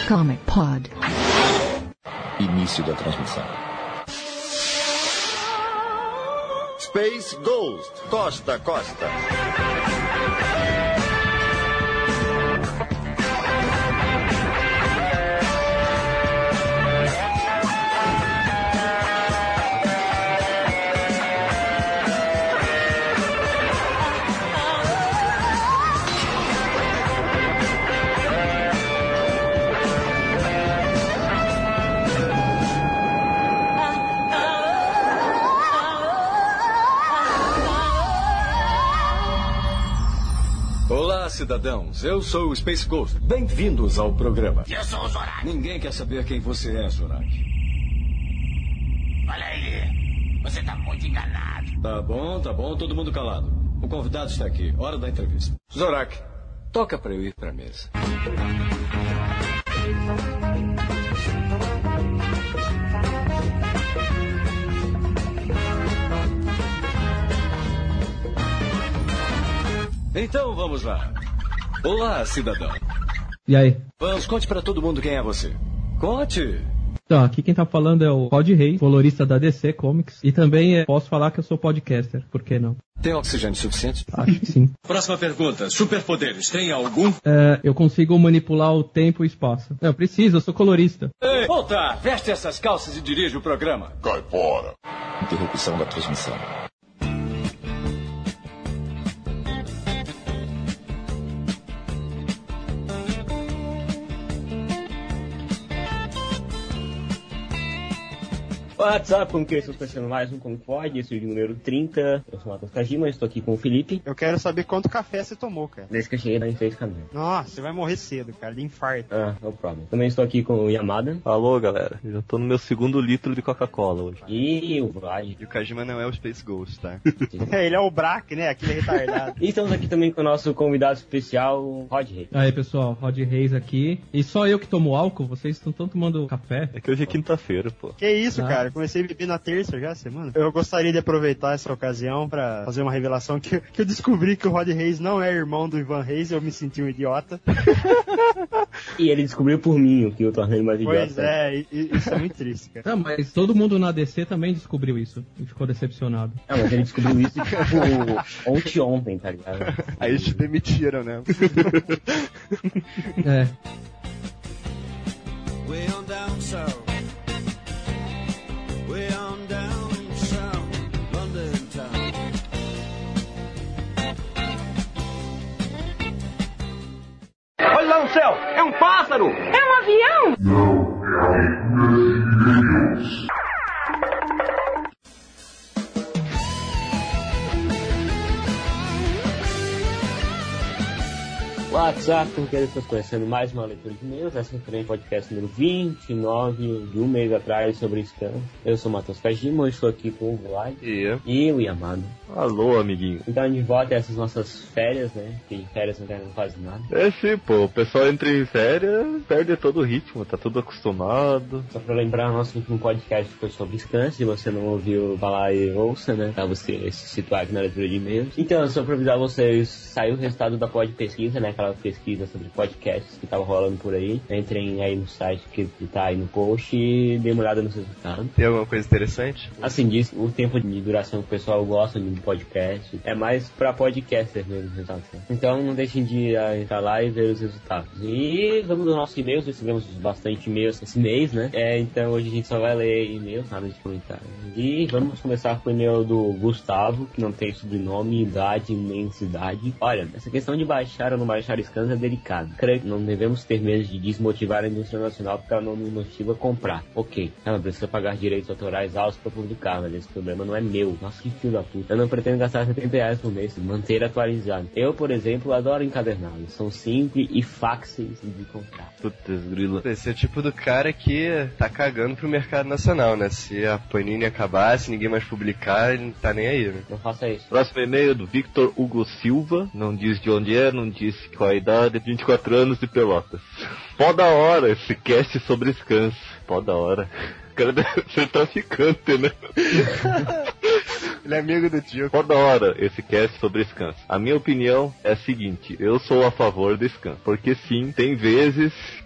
Comic Pod. Início da transmissão. Space Ghost, costa a costa. Olá, cidadãos. Eu sou o Space Ghost. Bem-vindos ao programa. Eu sou o Zorak. Ninguém quer saber quem você é, Zorak. Olha aí. Você tá muito enganado. Tá bom. Todo mundo calado. O convidado está aqui. Hora da entrevista. Zorak, toca pra eu ir pra mesa. Então, vamos lá. Olá, cidadão. E aí? Vamos, conte pra todo mundo quem é você. Conte. Então, aqui quem tá falando é o Rod Reis, colorista da DC Comics. E também posso falar que eu sou podcaster, por que não? Tem oxigênio suficiente? Acho que sim. Próxima pergunta. Superpoderes, tem algum? Eu consigo manipular o tempo e o espaço. Eu preciso, eu sou colorista. Ei, volta! Veste essas calças e dirige o programa. Cai fora. Interrupção da transmissão. WhatsApp, como que eu estou começando mais um Comic Pod, esse é o número 30. Eu sou o Matheus Kajima, estou aqui com o Felipe. Eu quero saber quanto café você tomou, cara. Desde que eu cheguei, não fez caminho. Nossa, você vai morrer cedo, cara, de infarto. No problem. Também estou aqui com o Yamada. Alô, galera. Eu já tô no meu segundo litro de Coca-Cola hoje. E o Vlad. E o Kajima não é o Space Ghost, tá? Ele é o Brack, né? Aquele retardado. E estamos aqui também com o nosso convidado especial, Rod Reis. Aí, pessoal, Rod Reis aqui. E só eu que tomo álcool? Vocês estão tomando café? É que hoje é quinta-feira, pô. Que isso, cara? Comecei a beber na terça já, semana. Eu gostaria de aproveitar essa ocasião pra fazer uma revelação que eu descobri que o Rod Reis não é irmão do Ivan Reis e eu me senti um idiota. E ele descobriu por mim o que eu tornei mais idiota. Pois é, isso é muito triste, cara. Não, mas todo mundo na DC também descobriu isso e ficou decepcionado. Mas ele descobriu isso tipo ontem, tá ligado? Aí eles te demitiram, né? É. Way on down south. Way on down south. London town. Olha lá no céu! É um pássaro! É um avião! Não, é a leitura de e-mails. WhatsApp, como que estamos conhecendo mais uma leitura de e-mails. Essa foi o podcast número 29 de um mês atrás sobre Scan. Eu sou o Matheus Kajima, estou aqui com o Vlad e o Yamado. Alô, amiguinho. Então de volta a essas nossas férias, né? Que em férias não faz nada. É sim, pô. O pessoal entra em férias, perde todo o ritmo, tá tudo acostumado. Só pra lembrar, nosso último podcast foi sobre Scan. Se você não ouviu, vá lá e ouça, né? Pra você se situar aqui na leitura de e-mails. Então, só pra avisar vocês, saiu o resultado da pod pesquisa, né? Aquela pesquisa sobre podcasts que tava rolando por aí. Entrem aí no site que tá aí no post e dê uma olhada nos resultados. Tem alguma coisa interessante? Assim, diz o tempo de duração que o pessoal gosta de um podcast é mais pra podcasters mesmo, resultados. Então não deixem de entrar lá e ver os resultados. E vamos aos nossos e-mails, recebemos bastante e-mails esse mês, né? Então hoje a gente só vai ler e-mails, nada de comentários. E vamos começar com o e-mail do Gustavo, que não tem sobrenome, idade nem cidade. Olha, essa questão de baixar ou não baixar scans é delicado. Creio que não devemos ter medo de desmotivar a indústria nacional porque ela não nos motiva a comprar. Ok, ela precisa pagar direitos autorais altos para publicar, mas esse problema não é meu. Nossa, que filho da puta. Eu não pretendo gastar R$70 por mês, manter atualizado. Eu, por exemplo, adoro encadernados. São simples e fáceis de comprar. Putz, grilo. Esse é o tipo do cara que tá cagando pro mercado nacional, né? Se a Panini acabar, se ninguém mais publicar, ele não tá nem aí, né? Não faça isso. Próximo e-mail do Victor Hugo Silva. Não diz de onde é, não diz qual a idade. 24 anos de Pelotas. Pó da hora esse cast sobre scans. Pó da hora. O cara deve ser traficante, né? Ele é amigo do tio. Pó da hora esse cast sobre scans. A minha opinião é a seguinte: eu sou a favor do scan. Porque sim, tem vezes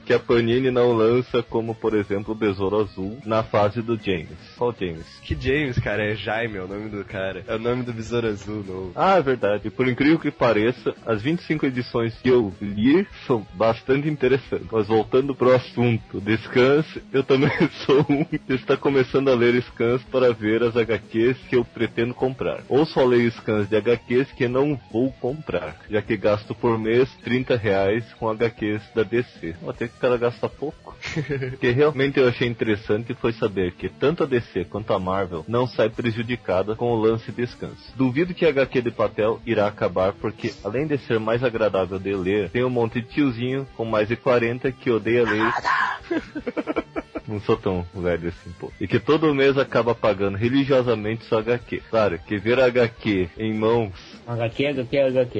que a Panini não lança, como por exemplo o Besouro Azul, na fase do James. Qual James? Que James, cara? É Jaime, é o nome do cara. É o nome do Besouro Azul novo. Ah, é verdade. E por incrível que pareça, as 25 edições que eu li são bastante interessantes. Mas voltando pro assunto de Scans, eu também sou um que está começando a ler Scans para ver as HQs que eu pretendo comprar. Ou só leio Scans de HQs que não vou comprar, já que gasto por mês R$30 com HQs da DC. Até que o cara gasta pouco. O que realmente eu achei interessante foi saber que tanto a DC quanto a Marvel não sai prejudicada com o lance de Scans. Duvido que a HQ de papel irá acabar, porque além de ser mais agradável de ler, tem um monte de tiozinho com mais de 40 que odeia ler. Não sou tão velho assim, pô. E que todo mês acaba pagando religiosamente sua HQ. Claro, que ver a HQ em mãos... HQ, né?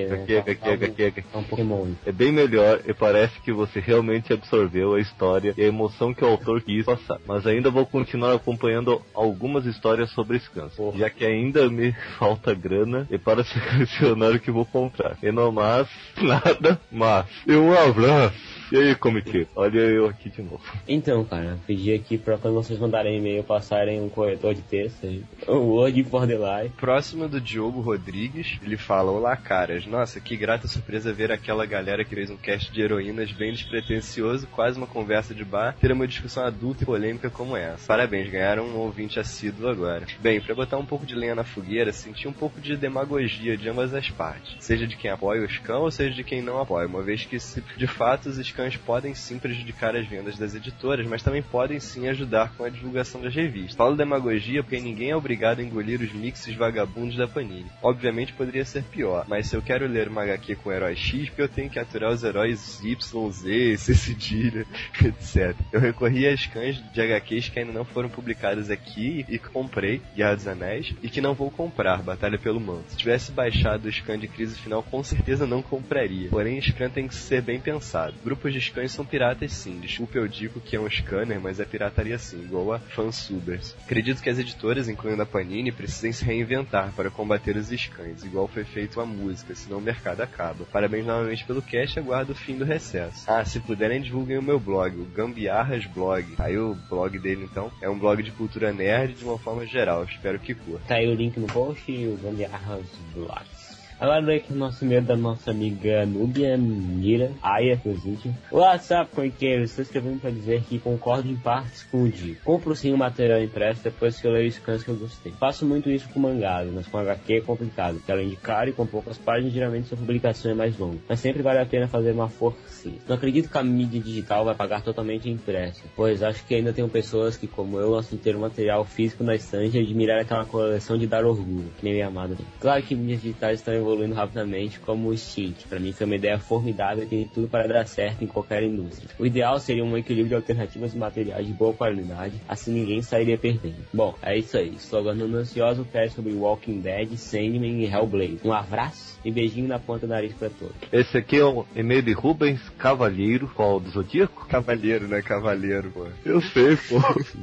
HQ. É um Pokémon. É bem melhor e parece que você realmente absorveu a história e a emoção que o autor quis passar. Mas ainda vou continuar acompanhando algumas histórias sobre Scans, já que ainda me falta grana e para selecionar o que vou comprar. E não mais, nada mais. E um abraço. E aí, Comic? Olha eu aqui de novo. Então, cara, pedi aqui pra quando vocês mandarem e-mail, passarem um corretor de texto, o Word for the Life. Próximo do Diogo Rodrigues, ele fala: olá, caras. Nossa, que grata surpresa ver aquela galera que fez um cast de heroínas bem despretensioso, quase uma conversa de bar, ter uma discussão adulta e polêmica como essa. Parabéns, ganharam um ouvinte assíduo agora. Bem, pra botar um pouco de lenha na fogueira, senti um pouco de demagogia de ambas as partes, seja de quem apoia o Scan ou seja de quem não apoia, uma vez que, de fato, os Scans podem sim prejudicar as vendas das editoras, mas também podem sim ajudar com a divulgação das revistas. Falo demagogia porque ninguém é obrigado a engolir os mixes vagabundos da Panini. Obviamente poderia ser pior, mas se eu quero ler uma HQ com o herói X, porque eu tenho que aturar os heróis Y, Z, C cedilha, etc. Eu recorri a scans de HQs que ainda não foram publicadas aqui e comprei, Guerra dos Anéis, e que não vou comprar, Batalha pelo Manto. Se tivesse baixado o scan de Crise Final, com certeza não compraria. Porém, o scan tem que ser bem pensado. Grupos de scans são piratas sim, desculpa eu digo que é um scanner, mas é pirataria sim, igual a fansubers. Acredito que as editoras, incluindo a Panini, precisem se reinventar para combater os scans, igual foi feito a música, senão o mercado acaba. Parabéns novamente pelo cast, aguardo o fim do recesso. Ah, se puderem divulguem o meu blog, o Gambiarras Blog. Aí o blog dele então é um blog de cultura nerd de uma forma geral, espero que curta. Tá aí o link no post e o Gambiarras Blog. Agora veio aqui o nosso e-mail da nossa amiga Núbia Mira, Aya, inclusive. WhatsApp, corriqueiro, estou escrevendo para dizer que concordo em partes com o Di. Compro sim o material impresso depois que eu leio os scans que eu gostei. Faço muito isso com mangás, mas com HQ é complicado, porque além de caro e com poucas páginas, geralmente sua publicação é mais longa. Mas sempre vale a pena fazer uma forcinha. Não acredito que a mídia digital vai pagar totalmente impressa, pois acho que ainda tem pessoas que, como eu, gostam de ter um material físico na estante e admirar aquela coleção de dar orgulho, que nem minha amada. Claro que mídias digitais estão evoluindo rapidamente, como o Steam, que pra mim foi uma ideia formidável e tem tudo para dar certo em qualquer indústria. O ideal seria um equilíbrio de alternativas e materiais de boa qualidade, assim ninguém sairia perdendo. Bom, é isso aí. Estou aguardando ansioso o cast sobre Walking Dead, Sandman e Hellblade. Um abraço e beijinho na ponta do nariz pra todos. Esse aqui é o e-mail de Rubens Cavalheiro, qual do Zodíaco? Cavalheiro, né? Cavaleiro, pô. Eu sei, pô.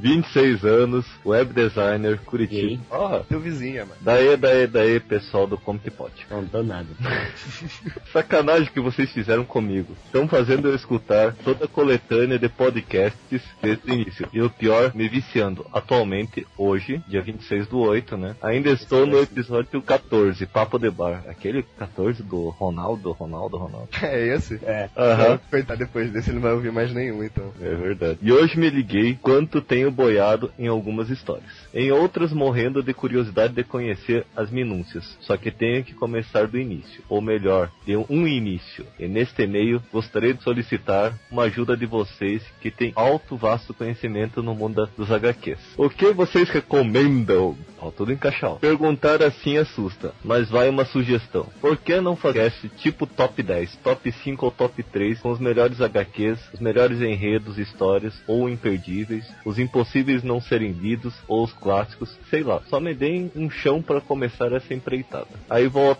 26 anos, web designer, Curitiba. Ó, teu vizinho, mano. Daí, pessoal do Comptipod. Não tô nada. Sacanagem que vocês fizeram comigo. Estão fazendo eu escutar toda a coletânea de podcasts desde o início. E o pior, me viciando. Atualmente, hoje, dia 26/8, né? Ainda estou no episódio 14, Papo de Bar. Aquele 14 do Ronaldo. É esse? É. Aham. Coitado, depois desse ele não vai ouvir mais nenhum, então. É verdade. E hoje me liguei quanto tenho boiado em algumas histórias. Em outras, morrendo de curiosidade de conhecer as minúcias. Só que tenho que começar do início. Ou melhor, de um início. E neste e-mail, gostaria de solicitar uma ajuda de vocês que têm alto, vasto conhecimento no mundo dos HQs. O que vocês recomendam? Ó, tudo encaixado. Perguntar assim assusta, mas vai uma sugestão. Por que não fazer tipo top 10, top 5 ou top 3 com os melhores HQs, os melhores enredos, histórias ou imperdíveis, os impossíveis não serem lidos ou os clássicos, sei lá. Só me deem um chão para começar essa empreitada. Aí volto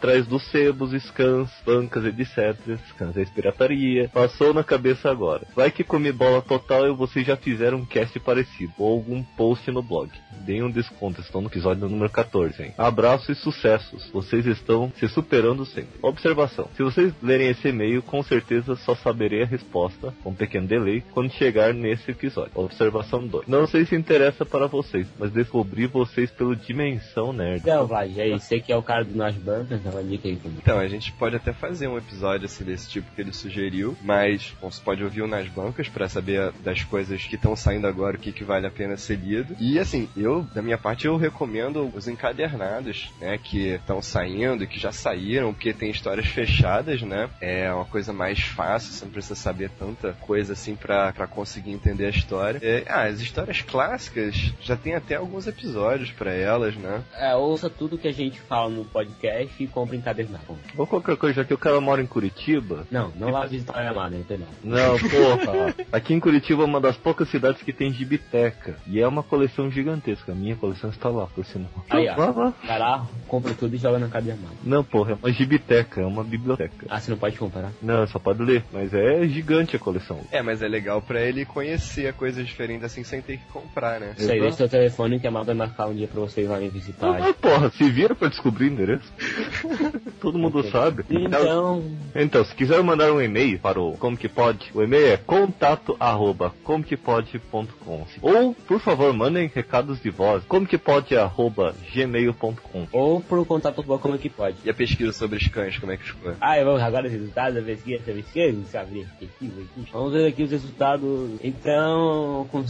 atrás dos sebos, scans, bancas, etc. Scans é pirataria. Passou na cabeça agora. Vai que comi bola total e vocês já fizeram um cast parecido, ou algum post no blog. Deem um desconto, estão no episódio número 14, hein? Abraço e sucessos. Vocês estão se superando sempre. Observação. Se vocês lerem esse e-mail, com certeza só saberei a resposta, com um pequeno delay, quando chegar nesse episódio. Observação 2. Não sei se interessa para vocês, mas descobri vocês pelo Dimensão Nerd. Não, Vlad, você que é o cara do Nas Bancas, dá uma dica aí comigo. Então, a gente pode até fazer um episódio assim desse tipo que ele sugeriu, mas você pode ouvir o Nas Bancas pra saber das coisas que estão saindo agora, o que vale a pena ser lido. E assim, da minha parte, eu recomendo os encadernados, né, que estão saindo e que já saíram, porque tem histórias fechadas, né? É uma coisa mais fácil, você não precisa saber tanta coisa assim pra conseguir entender a história. As histórias clássicas já tem até alguns episódios pra elas, né? Ouça tudo que a gente fala no podcast e compra encadernado. Ou qualquer coisa, já que o cara mora em Curitiba. Não vá visitar a Yamada, entendeu? Não, porra. Aqui em Curitiba é uma das poucas cidades que tem gibiteca. E é uma coleção gigantesca. A minha coleção está lá, por sinal. Aí, ó. Vai lá, compra tudo e joga na encadernado. Não, porra, é uma gibiteca, é uma biblioteca. Você não pode comprar? Não, só pode ler. Mas é gigante a coleção. Mas é legal pra ele conhecer coisas diferentes assim, sem ter que comprar, né? Isso aí, deixa seu telefone que a Mal vai marcar um dia pra vocês lá em visitar. Porra, se vira pra descobrir o endereço. Todo mundo sabe. Então, se quiser mandar um e-mail para o Como Que Pode, o e-mail é contato@comquepode.com. Ou, por favor, mandem recados de voz, comquepode@gmail.com. Ou pro contato do Como Que Pode. E a pesquisa sobre os cães, como é que ficou? Agora os resultados da pesquisa, vamos ver aqui os resultados. Então, com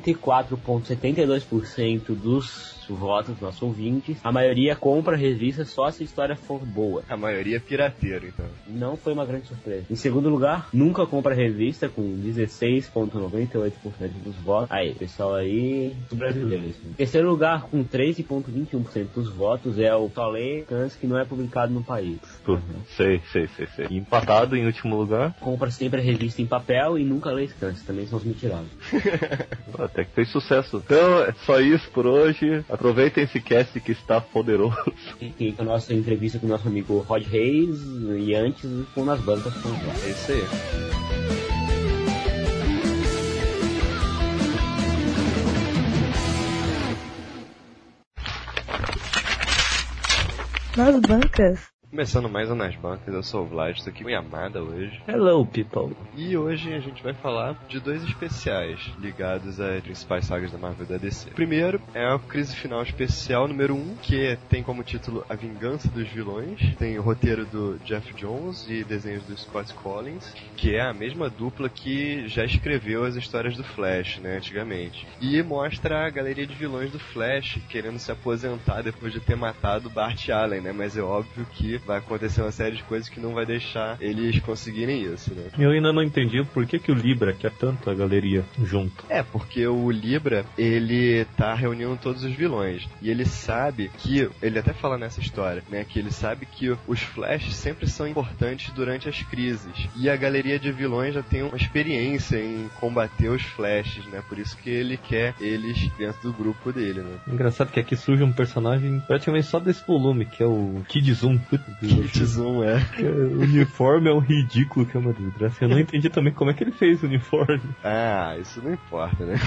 54,72% dos votos dos nossos ouvintes, a maioria compra a revista só se a história for boa. A maioria é pirateiro, então. Não foi uma grande surpresa. Em segundo lugar, nunca compra a revista, com 16,98% dos votos. Aí, pessoal aí, brasileiro. Em terceiro lugar, com 13,21% dos votos, é o Tolê Cans, que não é publicado no país. Sei. E empatado em último lugar? Compra sempre a revista em papel e nunca lê Scans, também são os mentirados. Até que fez sucesso. Então, é só isso por hoje. Aproveitem esse cast que está poderoso. E a nossa entrevista com o nosso amigo Rod Reis e antes com Nas Bancas. É isso aí. Nas Bancas. Começando mais um Nas Bancas, eu sou o Vlad, estou aqui com Yamada hoje. Hello, people. E hoje a gente vai falar de dois especiais ligados às principais sagas da Marvel e da DC. O primeiro é a Crise Final Especial número 1, que tem como título A Vingança dos Vilões. Tem o roteiro do Jeff Jones e desenhos do Scott Collins, que é a mesma dupla que já escreveu as histórias do Flash, né, antigamente. E mostra a galeria de vilões do Flash querendo se aposentar depois de ter matado Bart Allen, né, mas é óbvio que vai acontecer uma série de coisas que não vai deixar eles conseguirem isso, né? Eu ainda não entendi por que o Libra quer tanto a galeria junto. Porque o Libra, ele tá reunindo todos os vilões. E ele sabe que, ele até fala nessa história, né? Que ele sabe que os Flash sempre são importantes durante as crises. E a galeria de vilões já tem uma experiência em combater os Flashes, né? Por isso que ele quer eles dentro do grupo dele, né? Engraçado que aqui surge um personagem praticamente só desse volume, que é o Kid Zoom. Kid Zoom, O uniforme é um ridículo que é uma desgraça. Eu não entendi também como é que ele fez o uniforme. Isso não importa, né?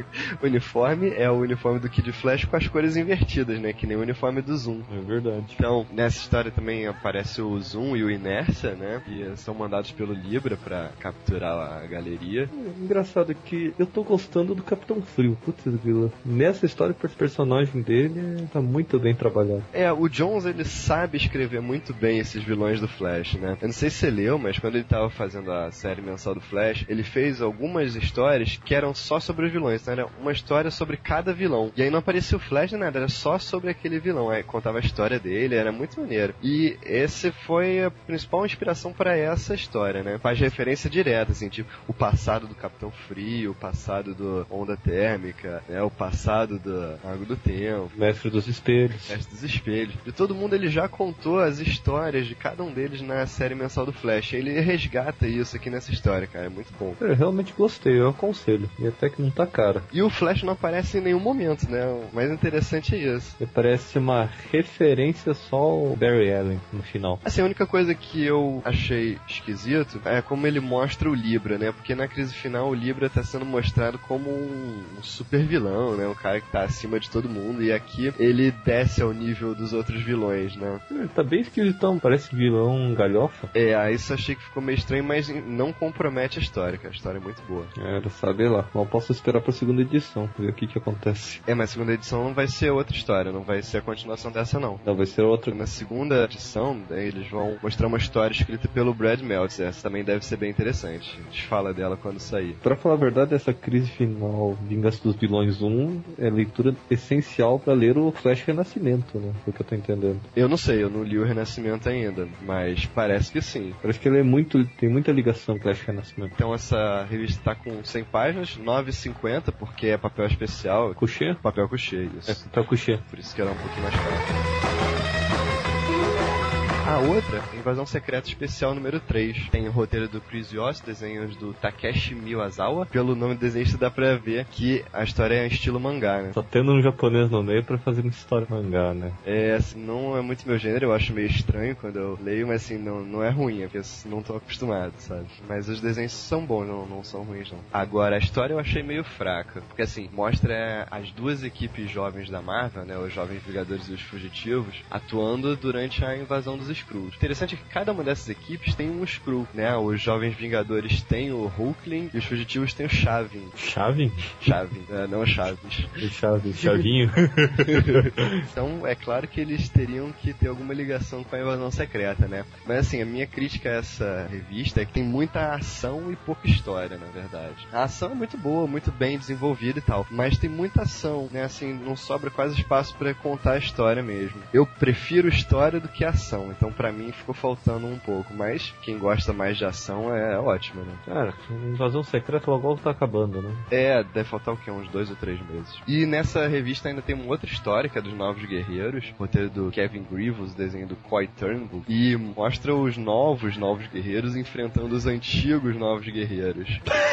O uniforme é o uniforme do Kid Flash com as cores invertidas, né? Que nem o uniforme do Zoom. É verdade. Então, nessa história também aparece o Zoom e o Inércia, né? E são mandados pelo Libra pra capturar a galeria. Engraçado que eu tô gostando do Capitão Frio. Putz, grila. Nessa história, o personagem dele tá muito bem trabalhado. O Jones, ele sabe escrever muito bem esses vilões do Flash, né? Eu não sei se você leu, mas quando ele tava fazendo a série mensal do Flash, ele fez algumas histórias que eram só sobre os vilões. Então era uma história sobre cada vilão. E aí não aparecia o Flash nem nada, era só sobre aquele vilão. Aí contava a história dele, era muito maneiro. E esse foi a principal inspiração para essa história, né? Faz referência direta, assim, tipo, o passado do Capitão Frio, o passado do Onda Térmica, né? O passado do Mago do Tempo. Mestre dos Espelhos. De todo mundo ele já contou as as histórias de cada um deles na série mensal do Flash. Ele resgata isso aqui nessa história, cara. É muito bom. Eu realmente gostei, eu aconselho. E até que não tá caro. E o Flash não aparece em nenhum momento, né? O mais interessante é isso. E parece uma referência só ao Barry Allen no final. Assim, a única coisa que eu achei esquisito é como ele mostra o Libra, né? Porque na crise final o Libra tá sendo mostrado como um super vilão, né? Um cara que tá acima de todo mundo. E aqui ele desce ao nível dos outros vilões, né? Tá bem esquisitão, parece vilão galhofa. Isso achei que ficou meio estranho, mas não compromete a história, cara. A história é muito boa. Sabe lá. Mal posso esperar pra segunda edição, ver o que acontece. Mas a segunda edição não vai ser outra história, não vai ser a continuação dessa, não. Não, vai ser outra. Na segunda edição, eles vão mostrar uma história escrita pelo Brad Meltzer. Essa também deve ser bem interessante. A gente fala dela quando sair. Pra falar a verdade, essa crise final, Vingança dos Vilões 1, é leitura essencial pra ler o Flash Renascimento, né? Foi o que eu tô entendendo. Eu não sei, eu não li o Renascimento ainda, mas parece que sim. Parece que ele tem muita ligação com o Flash Renascimento. Então essa revista tá com 100 páginas, 9,50, porque é papel especial. Couché? Papel couché, isso. É papel couché. Por isso que era um pouquinho mais caro. A outra, Invasão Secreta Especial número 3. Tem o roteiro do Chris Yost, desenhos do Takeshi Miyazawa. Pelo nome do desenhista dá pra ver que a história é em estilo mangá, né? Só tendo um japonês no meio pra fazer uma história mangá, né? Assim, não é muito meu gênero, eu acho meio estranho quando eu leio, mas assim, não é ruim, é porque eu não tô acostumado, sabe? Mas os desenhos são bons, não são ruins, não. Agora, a história eu achei meio fraca, porque assim, mostra as duas equipes jovens da Marvel, né? Os Jovens Vingadores e os Fugitivos, atuando durante a invasão dos Skrulls. Interessante é que cada uma dessas equipes tem um Skrull, né? Os Jovens Vingadores têm o Hulkling e os Fugitivos têm o Chavin. Chavin? Chavin, não Chaves. Chavinho. Então, é claro que eles teriam que ter alguma ligação com a invasão secreta, né? Mas assim, a minha crítica a essa revista é que tem muita ação e pouca história, na verdade. A ação é muito boa, muito bem desenvolvida e tal, mas tem muita ação, né? Assim, não sobra quase espaço pra contar a história mesmo. Eu prefiro história do que ação, então pra mim ficou faltando um pouco, mas quem gosta mais de ação é ótimo, né? Cara, Invasão Secreta logo tá acabando, né? Deve faltar o quê? Uns 2 ou 3 meses. E nessa revista ainda tem uma outra história, que é dos Novos Guerreiros, roteiro do Kevin Grievous, desenho do Coy Turnbull, e mostra os Novos Guerreiros enfrentando os antigos Novos Guerreiros.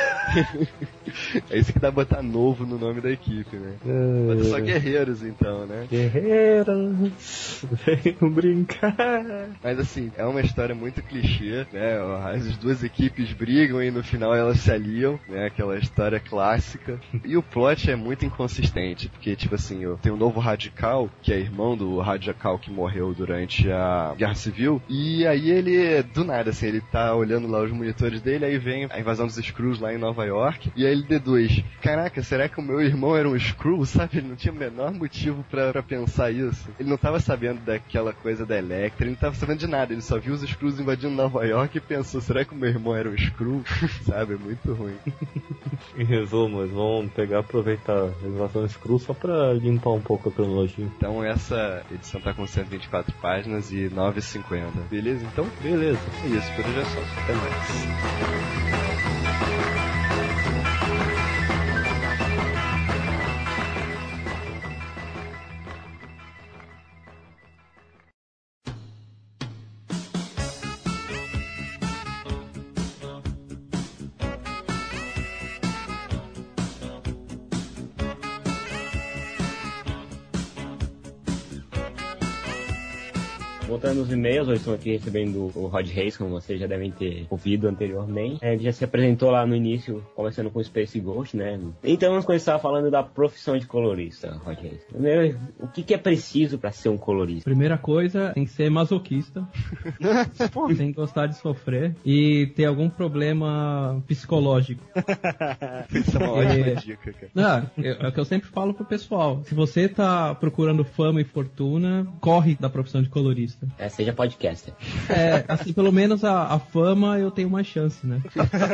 É isso que dá botar novo no nome da equipe, né? Bota só guerreiros, então, né? Guerreiros, venham brincar. Mas assim, é uma história muito clichê, né? As duas equipes brigam e no final elas se aliam, né? Aquela história clássica. E o plot é muito inconsistente, porque, tipo assim, tem um novo Radical, que é irmão do Radical que morreu durante a Guerra Civil, e aí ele, do nada, assim, ele tá olhando lá os monitores dele, aí vem a invasão dos Skrulls lá em Nova York, e aí ele deduz, caraca, será que o meu irmão era um Skrull, sabe? Ele não tinha o menor motivo pra pensar isso. Ele não tava sabendo daquela coisa da Elektra, ele não tava sabendo de nada, ele só viu os Skrulls invadindo Nova York e pensou, será que o meu irmão era um Skrull? Sabe? É muito ruim. Em resumo, eles vão aproveitar a invasão Skrull só pra limpar um pouco a cronologia. Então essa edição tá com 124 páginas e 9,50. Beleza? Então, beleza. É isso, por hoje é só. Até mais. Voltando nos e-mails, hoje estamos aqui recebendo o Rod Reis, como vocês já devem ter ouvido anteriormente. Ele já se apresentou lá no início, começando com o Space Ghost, né? Então vamos começar falando da profissão de colorista, Rod Reis. O que é preciso para ser um colorista? Primeira coisa, tem que ser masoquista, tem que gostar de sofrer e ter algum problema psicológico. Isso é uma ótima dica, cara. É o que eu sempre falo pro pessoal. Se você tá procurando fama e fortuna, corre da profissão de colorista. Seja podcaster. Assim, pelo menos a fama eu tenho mais chance, né?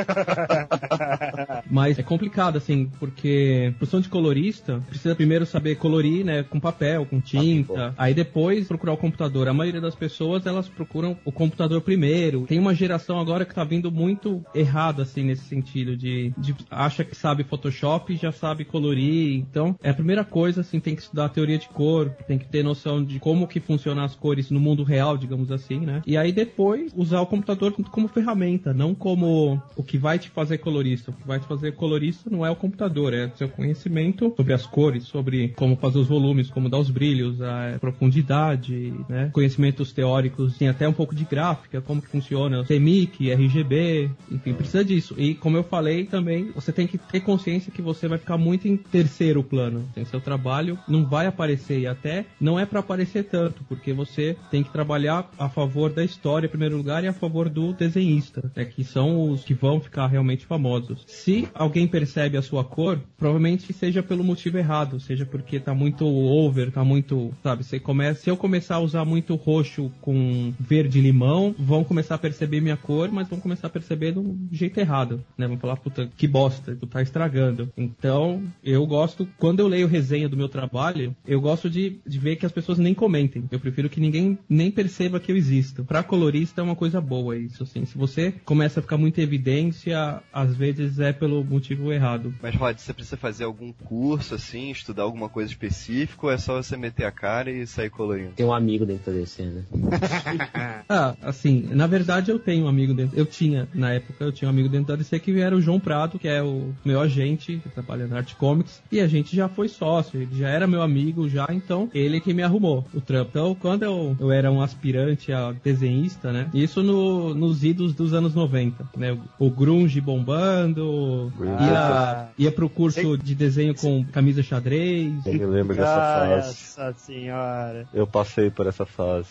Mas é complicado, assim, porque profissão de colorista precisa primeiro saber colorir, né, com papel, com tinta, aí depois procurar o computador. A maioria das pessoas, elas procuram o computador primeiro. Tem uma geração agora que tá vindo muito errado, assim, nesse sentido, de acha que sabe Photoshop e já sabe colorir. Então, a primeira coisa, assim, tem que estudar a teoria de cor, tem que ter noção de como que funcionam as cores no mundo mundo real, digamos assim, né? E aí depois usar o computador como ferramenta, não como o que vai te fazer colorista. O que vai te fazer colorista não é o computador, é o seu conhecimento sobre as cores, sobre como fazer os volumes, como dar os brilhos, a profundidade, né? Conhecimentos teóricos, tem até um pouco de gráfica, como que funciona CMYK, RGB, enfim, precisa disso. E como eu falei também, você tem que ter consciência que você vai ficar muito em terceiro plano. Seu trabalho não vai aparecer, e até não é para aparecer tanto, porque você tem que trabalhar a favor da história em primeiro lugar e a favor do desenhista, né, que são os que vão ficar realmente famosos. Se alguém percebe a sua cor, provavelmente seja pelo motivo errado, seja porque tá muito over, tá muito, sabe, se eu começar a usar muito roxo com verde e limão, vão começar a perceber minha cor, mas vão começar a perceber do jeito errado, né, vão falar, puta, que bosta, tu tá estragando. Então, eu gosto, quando eu leio resenha do meu trabalho, eu gosto de ver que as pessoas nem comentem. Eu prefiro que ninguém nem perceba que eu existo. Pra colorista é uma coisa boa isso, assim. Se você começa a ficar muito em evidência, às vezes é pelo motivo errado. Mas, Rod, você precisa fazer algum curso, assim, estudar alguma coisa específica, ou é só você meter a cara e sair colorindo? Tem um amigo dentro da DC, né? Assim, na verdade eu tenho um amigo dentro... Eu tinha, na época, eu tinha um amigo dentro da DC que era o João Prado, que é o meu agente, que trabalha na Art Comics, e a gente já foi sócio, ele já era meu amigo já, então ele que me arrumou o trampo. Então, quando eu era um aspirante a desenhista, né, isso nos idos dos anos 90, né, o grunge bombando, ia pro curso de desenho com camisa xadrez. Eu me lembro dessa fase. Nossa senhora. Eu passei por essa fase.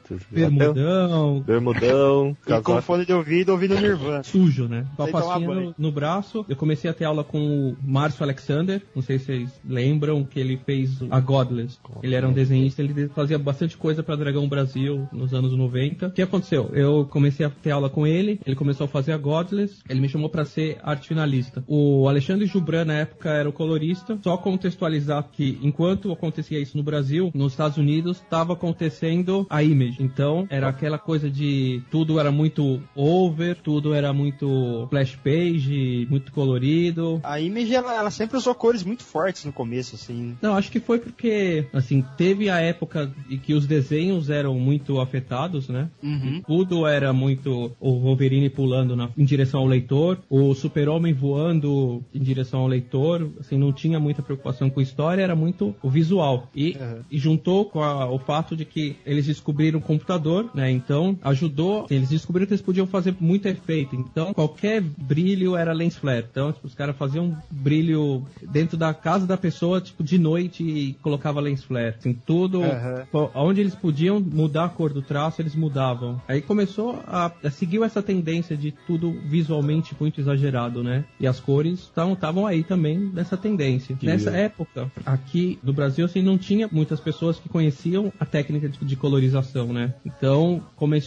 Bermudão. E com fone de ouvido, ouvindo Nirvana. Sujo, né? Com a pastinha no braço. Eu comecei a ter aula com o Márcio Alexander, não sei se vocês lembram que ele fez a Godless. Ele era um desenhista, ele fazia bastante coisa pra Dragão Brasil nos anos 90. O que aconteceu? Eu comecei a ter aula com ele começou a fazer a Godless, ele me chamou pra ser arte finalista. O Alexandre Jubran, na época, era o colorista. Só contextualizar que, enquanto acontecia isso no Brasil, nos Estados Unidos, estava acontecendo a Image. Então, era aquela coisa de tudo era muito over, tudo era muito flash page, muito colorido. A Image, ela sempre usou cores muito fortes no começo, assim. Não, acho que foi porque, assim, teve a época em que os desenhos eram muito afetados, né? Uhum. Tudo era muito o Wolverine pulando em direção ao leitor, o Super-Homem voando em direção ao leitor, assim, não tinha muita preocupação com a história, era muito o visual. E juntou com o fato de que eles descobriram o computador, né? Então, ajudou, assim, eles descobriram que eles podiam fazer muito efeito. Então, qualquer brilho era lens flare. Então, tipo, os caras faziam brilho dentro da casa da pessoa, tipo, de noite e colocava lens flare. Assim, tudo, onde eles podiam mudar a cor do traço, eles mudavam. Aí começou a seguir essa tendência de tudo visualmente muito exagerado, né? E as cores estavam aí também nessa tendência. Nessa época, aqui no Brasil, assim, não tinha muitas pessoas que conheciam a técnica de colorização, né? Então,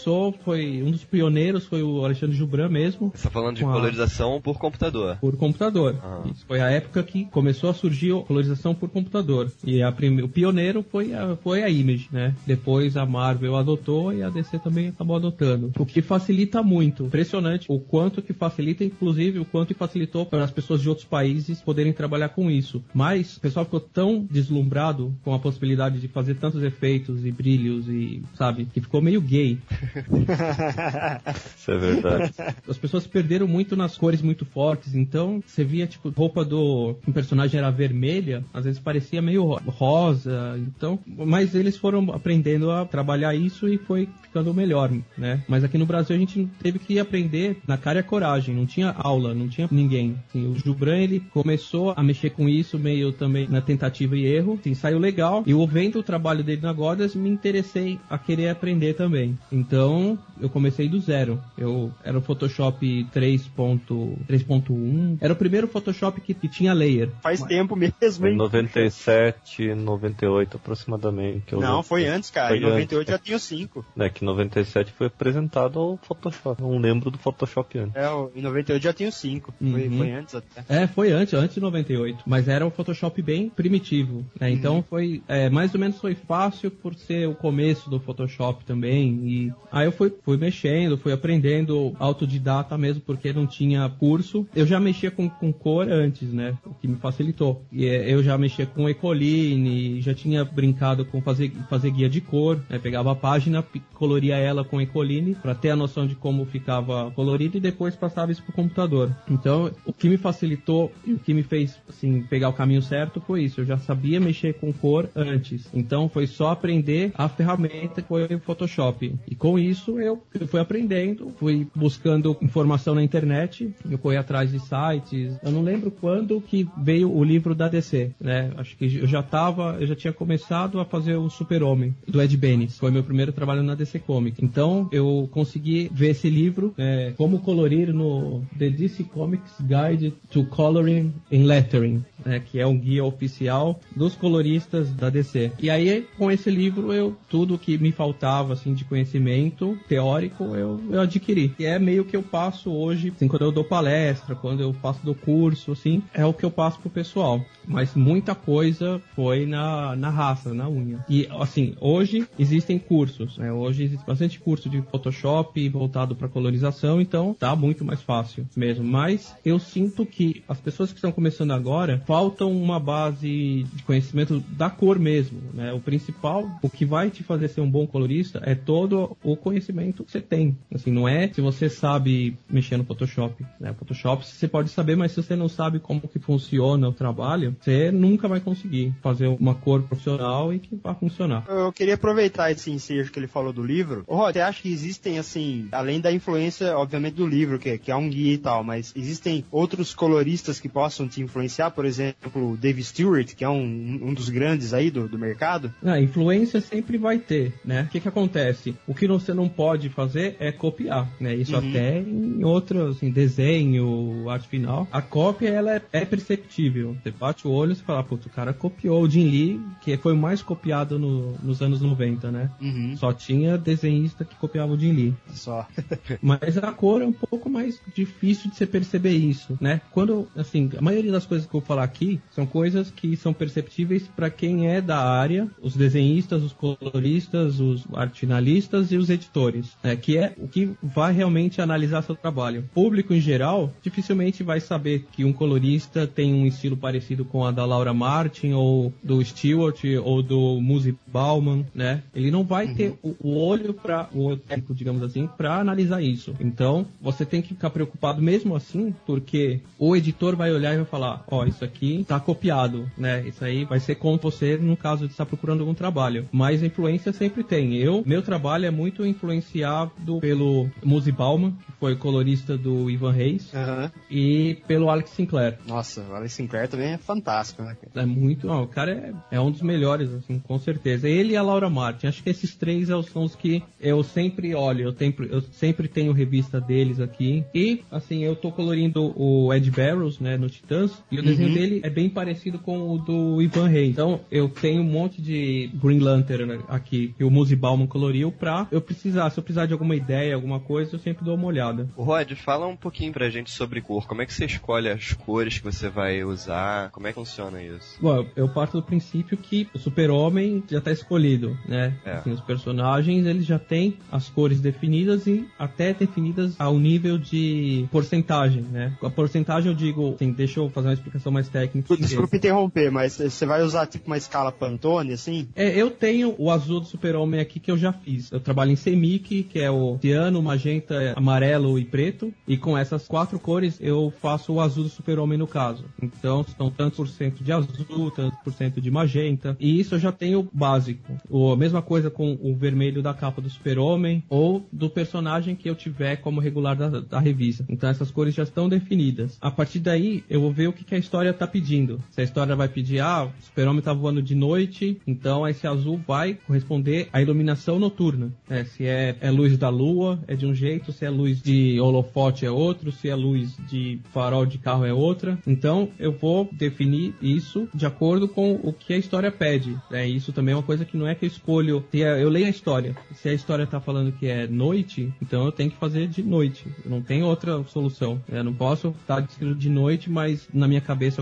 foi um dos pioneiros, foi o Alexandre Jubran mesmo. Você tá falando de colorização por computador? Por computador. Isso foi a época que começou a surgir a colorização por computador. E o pioneiro foi a Image, né? Depois a Marvel adotou e a DC também acabou adotando. O que facilita muito. Impressionante o quanto que facilita, inclusive o quanto que facilitou para as pessoas de outros países poderem trabalhar com isso. Mas o pessoal ficou tão deslumbrado com a possibilidade de fazer tantos efeitos e brilhos e, sabe, que ficou meio gay. Isso é verdade. As pessoas perderam muito nas cores muito fortes, então você via, tipo, roupa um personagem era vermelha, às vezes parecia meio rosa, então, mas eles foram aprendendo a trabalhar isso e foi ficando melhor, né? Mas aqui no Brasil a gente teve que aprender na cara e a coragem, não tinha aula, não tinha ninguém. Assim, o Jubran, ele começou a mexer com isso meio também na tentativa e erro, assim, saiu legal, e eu vendo o trabalho dele na Godless, me interessei a querer aprender também. Então, eu comecei do zero. Era o Photoshop 3.1, era o primeiro Photoshop que tinha layer. Faz tempo mesmo, hein? 97, 98 aproximadamente. Não, foi antes, cara. Em 98 já tinha o 5. É que em 97 foi apresentado o Photoshop. Não lembro do Photoshop antes. Em 98 já tinha o 5. Foi antes até. Foi antes de 98. Mas era um Photoshop bem primitivo, né? Então foi, mais ou menos foi fácil por ser o começo do Photoshop também. E aí eu fui mexendo, fui aprendendo autodidata mesmo, porque não tinha curso. Eu já mexia com cor antes, né? O que me facilitou. E eu já mexia com Ecoline, já tinha brincado com fazer guia de cor, né? Pegava a página, coloria ela com Ecoline para ter a noção de como ficava colorido e depois passava isso pro computador. Então, o que me facilitou e o que me fez assim pegar o caminho certo foi isso. Eu já sabia mexer com cor antes. Então, foi só aprender a ferramenta que foi o Photoshop. E com isso, eu fui aprendendo, fui buscando informação na internet, eu fui atrás de sites. Eu não lembro quando que veio o livro da DC, né? Acho que eu já tinha começado a fazer o Super-Homem, do Ed Benes. Foi meu primeiro trabalho na DC Comics. Então, eu consegui ver esse livro, Como Colorir no The DC Comics Guide to Coloring and Lettering, que é um guia oficial dos coloristas da DC. E aí, com esse livro, tudo que me faltava, assim, de conhecimento teórico, eu adquiri. E é meio que eu passo hoje, assim, quando eu dou palestra, quando eu faço do curso, assim, é o que eu passo pro pessoal. Mas muita coisa foi na raça, na unha. E, assim, hoje existem cursos, né? Hoje existe bastante curso de Photoshop voltado para colorização, então tá muito mais fácil mesmo. Mas eu sinto que as pessoas que estão começando agora, faltam uma base de conhecimento da cor mesmo, né? O principal, o que vai te fazer ser um bom colorista é todo o conhecimento que você tem. Assim, não é se você sabe mexer no Photoshop, né? Photoshop você pode saber, mas se você não sabe como que funciona o trabalho, você nunca vai conseguir fazer uma cor profissional e que vai funcionar. Eu queria aproveitar esse ensejo que ele falou do livro. Rod, você acha que existem, assim, além da influência, obviamente, do livro, que é um guia e tal, mas existem outros coloristas que possam te influenciar? Por exemplo, o Dave Stewart, que é um dos grandes aí do mercado? Influência sempre vai ter, né? O que acontece? O que você não pode fazer é copiar, né? Isso até em outros, assim, desenho, arte final. A cópia, ela é perceptível. Você bate o olho e fala, putz, o cara copiou o Jim Lee, que foi o mais copiado nos anos 90, né? Só tinha desenhista que copiava o Jim Lee. Só. Mas a cor é um pouco mais difícil de você perceber isso, né? Quando, assim, a maioria das coisas que eu vou falar aqui são coisas que são perceptíveis para quem é da área, os desenhistas, os coloristas, os arte finalistas e os editores, né? Que é o que vai realmente analisar seu trabalho. O público, em geral, dificilmente vai saber que um colorista tem um estilo parecido com a da Laura Martin, ou do Stewart, ou do Muzi Bauman, né? Ele não vai ter o olho o técnico, digamos assim, para analisar isso. Então, você tem que ficar preocupado mesmo assim, porque o editor vai olhar e vai falar, isso aqui tá copiado, né? Isso aí vai ser com você no caso de estar procurando algum trabalho. Mas a influência sempre tem. Meu trabalho é muito influenciado pelo Muzi Bauman, que foi colorista do Ivan Reis, e pelo Alex Sinclair. Nossa, o Alex Sinclair também é fantástico, né? É muito... o cara é um dos melhores, assim, com certeza. Ele e a Laura Martin. Acho que esses três são os que eu sempre olho. Eu sempre tenho revista deles aqui. E, assim, eu tô colorindo o Ed Barrows, né, no Titãs, e o desenho dele é bem parecido com o do Ivan Reis. Então, eu tenho um monte de Green Lantern aqui, que o Muzi Bauman coloriu, se eu precisar de alguma ideia, alguma coisa, eu sempre dou uma olhada. Rod, fala um pouquinho pra gente sobre cor. Como é que você escolhe as cores que você vai usar? Como é que funciona isso? Bom, eu parto do princípio que o Super-Homem já tá escolhido, né? Assim, os personagens, eles já têm as cores definidas e até definidas ao nível de porcentagem, né? A porcentagem eu digo, assim, deixa eu fazer uma explicação mais técnica. Desculpa interromper, mas você vai usar tipo uma escala Pantone, assim? Eu tenho o azul do Super-Homem aqui que eu já fiz. Eu trabalho em Semic, que é o ciano, magenta, amarelo e preto, e com essas 4 cores eu faço o azul do Super-Homem no caso. Então são tantos por cento de azul, tantos por cento de magenta, e isso eu já tenho básico. A mesma coisa com o vermelho da capa do Super-Homem ou do personagem que eu tiver como regular da revista. Então essas cores já estão definidas. A partir daí eu vou ver o que a história está pedindo. Se a história vai pedir, o Super-Homem tá voando de noite, então esse azul vai corresponder à iluminação noturna. Se é luz da lua, é de um jeito, se é luz de holofote é outro, se é luz de farol de carro é outra. Então eu vou definir isso de acordo com o que a história pede. Isso também é uma coisa que não é que eu escolho. Eu leio a história. Se a história tá falando que é noite, então eu tenho que fazer de noite. Eu não tenho outra solução. Eu não posso estar descrito de noite, mas na minha cabeça eu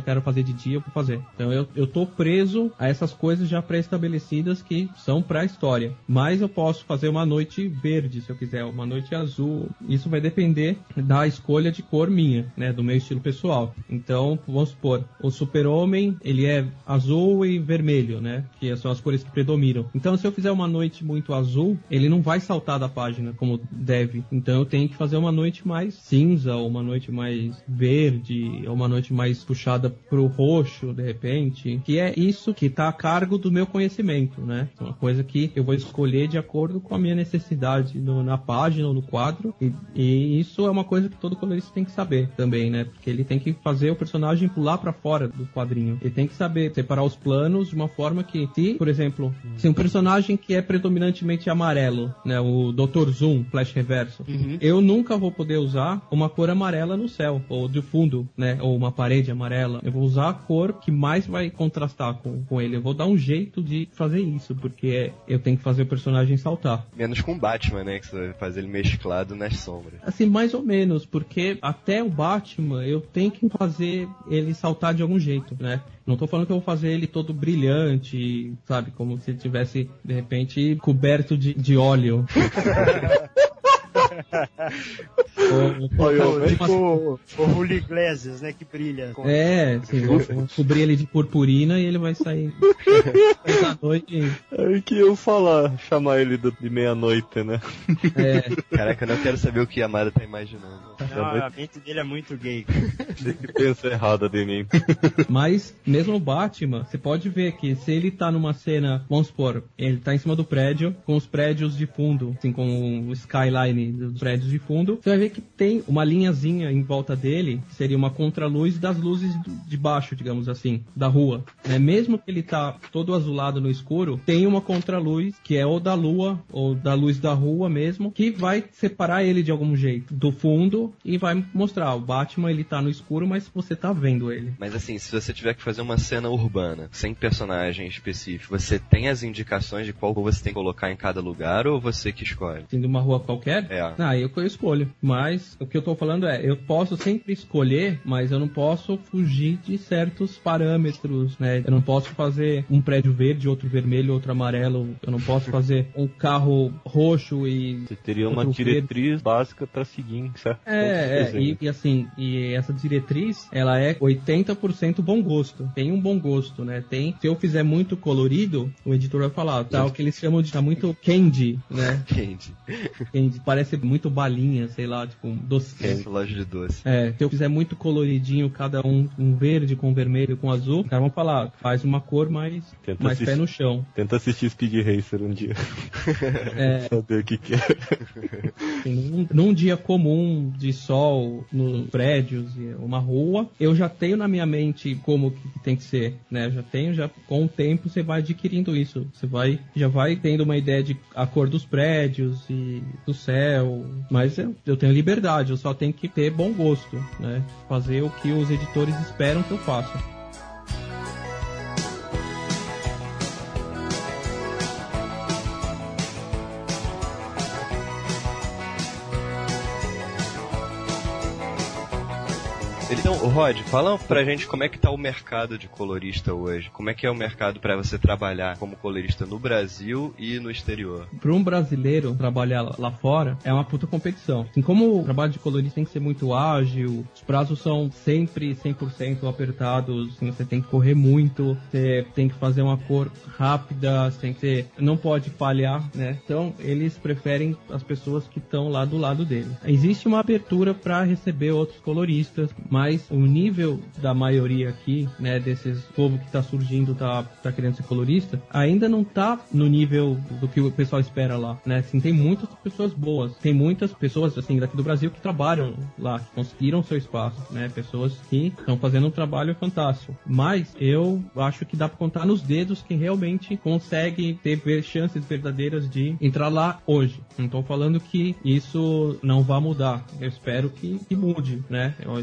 quero fazer de dia, eu vou fazer. Então eu tô preso a essas coisas já pré-estabelecidas que são pra história. Mas eu posso fazer uma noite verde, se eu quiser, uma noite azul. Isso vai depender da escolha de cor minha, né, do meu estilo pessoal. Então, vamos supor, o Super-Homem, ele é azul e vermelho, né, que são as cores que predominam. Então, se eu fizer uma noite muito azul, ele não vai saltar da página como deve. Então, eu tenho que fazer uma noite mais cinza, ou uma noite mais verde, ou uma noite mais puxada pro roxo, de repente, que é isso que tá a cargo do meu conhecimento, né? É uma coisa que eu vou escolher de acordo com a minha necessidade na página ou no quadro, e isso é uma coisa que todo colorista tem que saber também, né? Porque ele tem que fazer o personagem pular pra fora do quadrinho. Ele tem que saber separar os planos de uma forma que, se, por exemplo, se um personagem que é predominantemente amarelo, né? O Dr. Zoom, Flash Reverso, eu nunca vou poder usar uma cor amarela no céu, ou de fundo, né? Ou uma parede amarela. Eu vou usar a cor que mais vai contrastar com ele. Eu vou dar um jeito de fazer isso, porque eu tenho que fazer o personagem saltar. Menos com o Batman, né? Que você faz ele mesclado nas sombras. Assim, mais ou menos, porque até o Batman eu tenho que fazer ele saltar de algum jeito, né? Não tô falando que eu vou fazer ele todo brilhante, sabe? Como se ele tivesse, de repente, coberto de óleo. O Julio Iglesias, né, que brilha. Sim, vou cobrir ele de purpurina e ele vai sair da noite. É que eu chamar ele de meia-noite, né? Caraca, eu não quero saber o que a Mara tá imaginando. Não, a mente dele é muito gay. Ele pensa errado de mim. Mas, mesmo o Batman, você pode ver que se ele tá numa cena, vamos supor, ele tá em cima do prédio, com os prédios de fundo, assim, com o skyline dos prédios de fundo, você vai ver que tem uma linhazinha em volta dele, que seria uma contraluz das luzes de baixo, digamos assim, da rua. Né? Mesmo que ele tá todo azulado no escuro, tem uma contraluz, que é ou da lua, ou da luz da rua mesmo, que vai separar ele de algum jeito do fundo e vai mostrar, o Batman ele tá no escuro, mas você tá vendo ele. Mas assim, se você tiver que fazer uma cena urbana, sem personagem específico, você tem as indicações de qual rua você tem que colocar em cada lugar, ou você que escolhe? Tem de uma rua qualquer? Eu escolho. Mas o que eu tô falando eu posso sempre escolher, mas eu não posso fugir de certos parâmetros, né? Eu não posso fazer um prédio verde, outro vermelho, outro amarelo. Eu não posso fazer um carro roxo e... Você teria uma diretriz básica pra seguir, certo? E essa diretriz, ela é 80% bom gosto. Tem um bom gosto, né? Se eu fizer muito colorido, o editor vai falar, tá, o que eles chamam de, tá muito candy, né? Candy. Parece muito balinha, sei lá, tipo um doce. Loja de doce. Se eu fizer muito coloridinho, cada um verde com vermelho com azul, os caras vão falar, faz uma cor mais pé no chão. Tenta assistir Speed Racer um dia. Saber o que é. Num dia comum de sol, nos prédios, uma rua, eu já tenho na minha mente como que tem que ser, né? Com o tempo você vai adquirindo isso. Você já vai tendo uma ideia de a cor dos prédios e do céu, mas eu tenho liberdade, eu só tenho que ter bom gosto, né? Fazer o que os editores esperam que eu faça. Então, Rod, fala pra gente como é que tá o mercado de colorista hoje. Como é que é o mercado pra você trabalhar como colorista no Brasil e no exterior? Para um brasileiro trabalhar lá fora, é uma puta competição. Assim, como o trabalho de colorista tem que ser muito ágil, os prazos são sempre 100% apertados, assim, você tem que correr muito, você tem que fazer uma cor rápida, não pode falhar, né? Então, eles preferem as pessoas que estão lá do lado dele. Existe uma abertura para receber outros coloristas, mas o nível da maioria aqui, né, desses povo que tá surgindo, tá querendo ser colorista, ainda não tá no nível do que o pessoal espera lá, né? Assim, tem muitas pessoas boas, tem muitas pessoas, assim, daqui do Brasil que trabalham lá, que conseguiram seu espaço, né? Pessoas que estão fazendo um trabalho fantástico. Mas eu acho que dá pra contar nos dedos quem realmente consegue ter chances verdadeiras de entrar lá hoje. Não tô falando que isso não vai mudar. Eu espero que mude, né? Eu espero que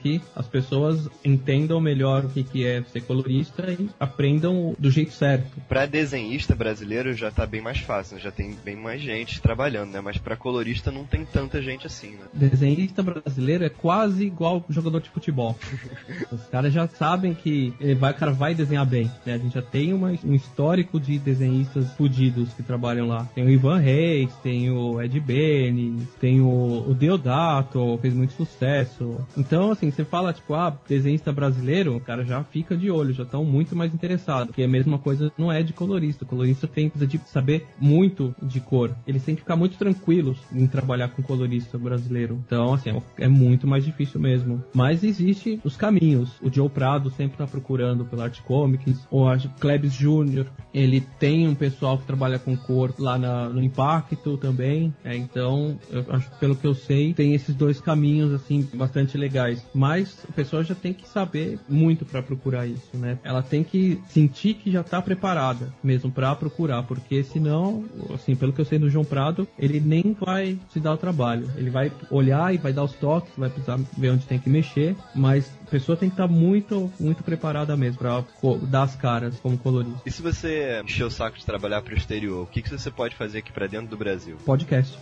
que as pessoas entendam melhor o que é ser colorista e aprendam do jeito certo. Pra desenhista brasileiro já tá bem mais fácil, né? Já tem bem mais gente trabalhando, né? Mas pra colorista não tem tanta gente assim, né? Desenhista brasileiro é quase igual jogador de futebol. Os caras já sabem que o cara vai desenhar bem, né? A gente já tem um histórico de desenhistas fudidos que trabalham lá. Tem o Ivan Reis, tem o Ed Benes, tem o Deodato, fez muito sucesso. Então, assim, você fala, tipo, desenhista brasileiro, o cara já fica de olho, já estão muito mais interessados. Porque a mesma coisa não é de colorista. O colorista precisa de saber muito de cor. Eles têm que ficar muito tranquilos em trabalhar com colorista brasileiro. Então, assim, é muito mais difícil mesmo. Mas existe os caminhos. O Joe Prado sempre tá procurando pela Art Comics. O Klebs Jr., ele tem um pessoal que trabalha com cor lá no Impacto também. Então, eu acho que pelo que eu sei, tem esses dois caminhos, assim, bastante legais. Mas a pessoa já tem que saber muito para procurar isso, né? Ela tem que sentir que já tá preparada mesmo para procurar, porque senão, assim, pelo que eu sei do João Prado, ele nem vai se dar o trabalho. Ele vai olhar e vai dar os toques, vai precisar ver onde tem que mexer, mas a pessoa tem que estar muito, muito preparada mesmo para dar as caras como colorista. E se você encher o saco de trabalhar pro exterior, o que você pode fazer aqui pra dentro do Brasil? Podcast.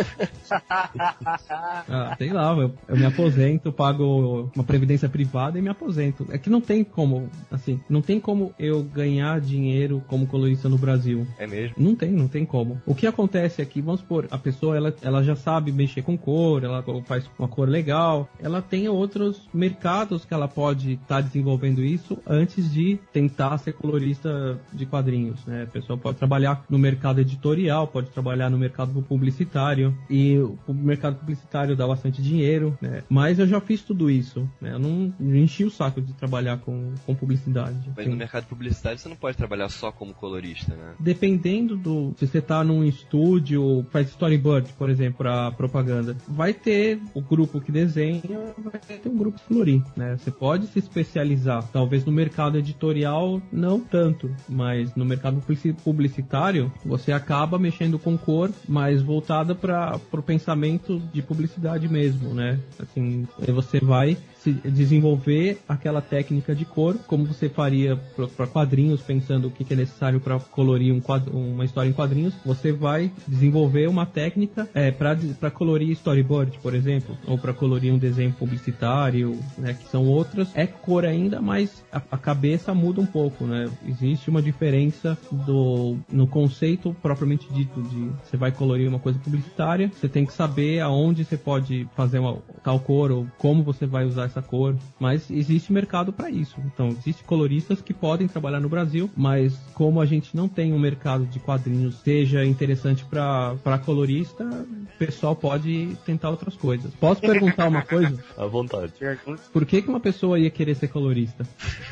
Sei lá, eu me aposento, pago uma previdência privada e me aposento. É que não tem como, assim, não tem como eu ganhar dinheiro como colorista no Brasil. É mesmo? Não tem como. O que acontece aqui, vamos supor, a pessoa, ela já sabe mexer com cor, ela faz uma cor legal, ela tem outros mercados que ela pode estar desenvolvendo isso antes de tentar ser colorista de quadrinhos, né? A pessoa pode trabalhar no mercado editorial, pode trabalhar no mercado publicitário, e o mercado publicitário dá bastante dinheiro, né? Mas eu já fiz tudo isso, né? Eu não enchi o saco de trabalhar com publicidade. Mas no mercado publicitário você não pode trabalhar só como colorista, né? Dependendo se você tá num estúdio, faz storyboard, por exemplo, pra propaganda, vai ter o grupo que desenha, vai ter um grupo que colorir, né? Você pode se especializar, talvez no mercado editorial não tanto, mas no mercado publicitário você acaba mexendo com cor, mas voltada para o pensamento de publicidade mesmo, né? Assim, você vai desenvolver aquela técnica de cor, como você faria para quadrinhos, pensando o que é necessário para colorir uma história em quadrinhos. Você vai desenvolver uma técnica para colorir storyboard, por exemplo, ou para colorir um desenho publicitário, né, que são outras. É cor ainda, mas a cabeça muda um pouco, né? Existe uma diferença no conceito propriamente dito de você vai colorir uma coisa publicitária, você tem que saber aonde você pode fazer tal cor ou como você vai usar essa cor, mas existe mercado para isso. Então, existem coloristas que podem trabalhar no Brasil, mas como a gente não tem um mercado de quadrinhos seja interessante para colorista, o pessoal pode tentar outras coisas. Posso perguntar uma coisa? À vontade. Por que uma pessoa ia querer ser colorista?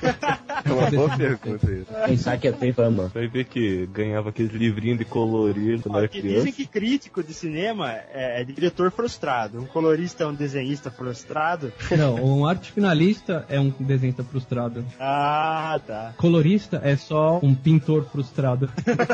É uma boa pergunta isso. Pensar que ia ter fama. Vai ver que ganhava aqueles livrinhos de colorir quando era criança. Dizem que crítico de cinema é diretor frustrado. Um colorista é um desenhista frustrado. Não, um arte finalista é um desenhista frustrado. Ah, tá. Colorista é só um pintor frustrado.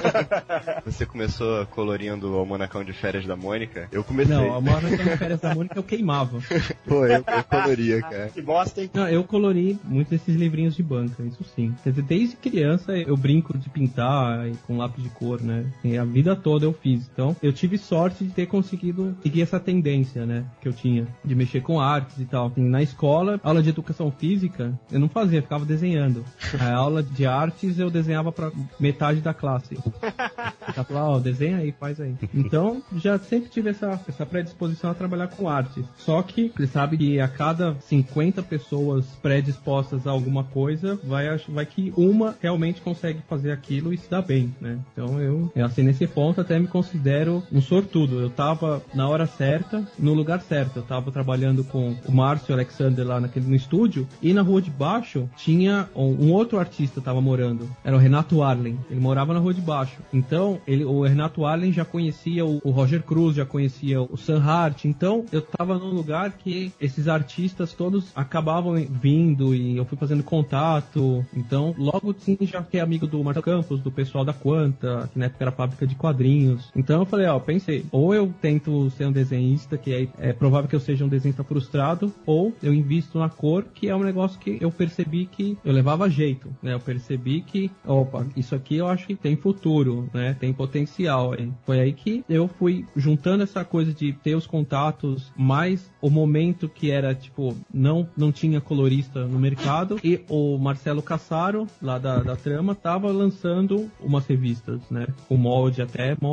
Você começou colorindo o Monacão de Férias da Mônica? Eu comecei. Não, o Monacão de Férias da Mônica eu queimava. Pô, eu coloria, cara. Que bosta, hein? Não, eu colori muitos desses livrinhos de banca, isso sim. Quer dizer, desde criança eu brinco de pintar com lápis de cor, né? E a vida toda eu fiz. Então, eu tive sorte de ter conseguido seguir essa tendência, né? Que eu tinha, de mexer com artes e tal. Assim, na escola, aula de educação física, eu não fazia, ficava desenhando. A aula de artes eu desenhava pra metade da classe. Ela falava, desenha aí, faz aí. Então, já sempre tive essa predisposição a trabalhar com arte. Só que, você sabe que a cada 50 pessoas predispostas a alguma coisa, vai que uma realmente consegue fazer aquilo e se dá bem, né? Então, eu assim, nesse ponto, até me considero um sortudo. Eu tava na hora certa, no lugar certo. Eu tava trabalhando com o Márcio Alexander lá no estúdio, e na rua de baixo tinha um outro artista tava morando. Era o Renato Arlen. Ele morava na rua de baixo. Então, o Renato Allen já conhecia o Roger Cruz, já conhecia o Sam Hart, então eu tava num lugar que esses artistas todos acabavam vindo e eu fui fazendo contato, então logo sim já fiquei amigo do Marcelo Campos, do pessoal da Quanta, que na época era fábrica de quadrinhos, então eu falei, pensei, ou eu tento ser um desenhista, que aí é provável que eu seja um desenhista frustrado, ou eu invisto na cor, que é um negócio que eu percebi que eu levava jeito, né, eu percebi que, isso aqui eu acho que tem futuro, né, tem potencial, hein? Foi aí que eu fui juntando essa coisa de ter os contatos, mais o momento que era, tipo, não tinha colorista no mercado, e o Marcelo Cassaro, lá da Trama, tava lançando umas revistas, né, com molde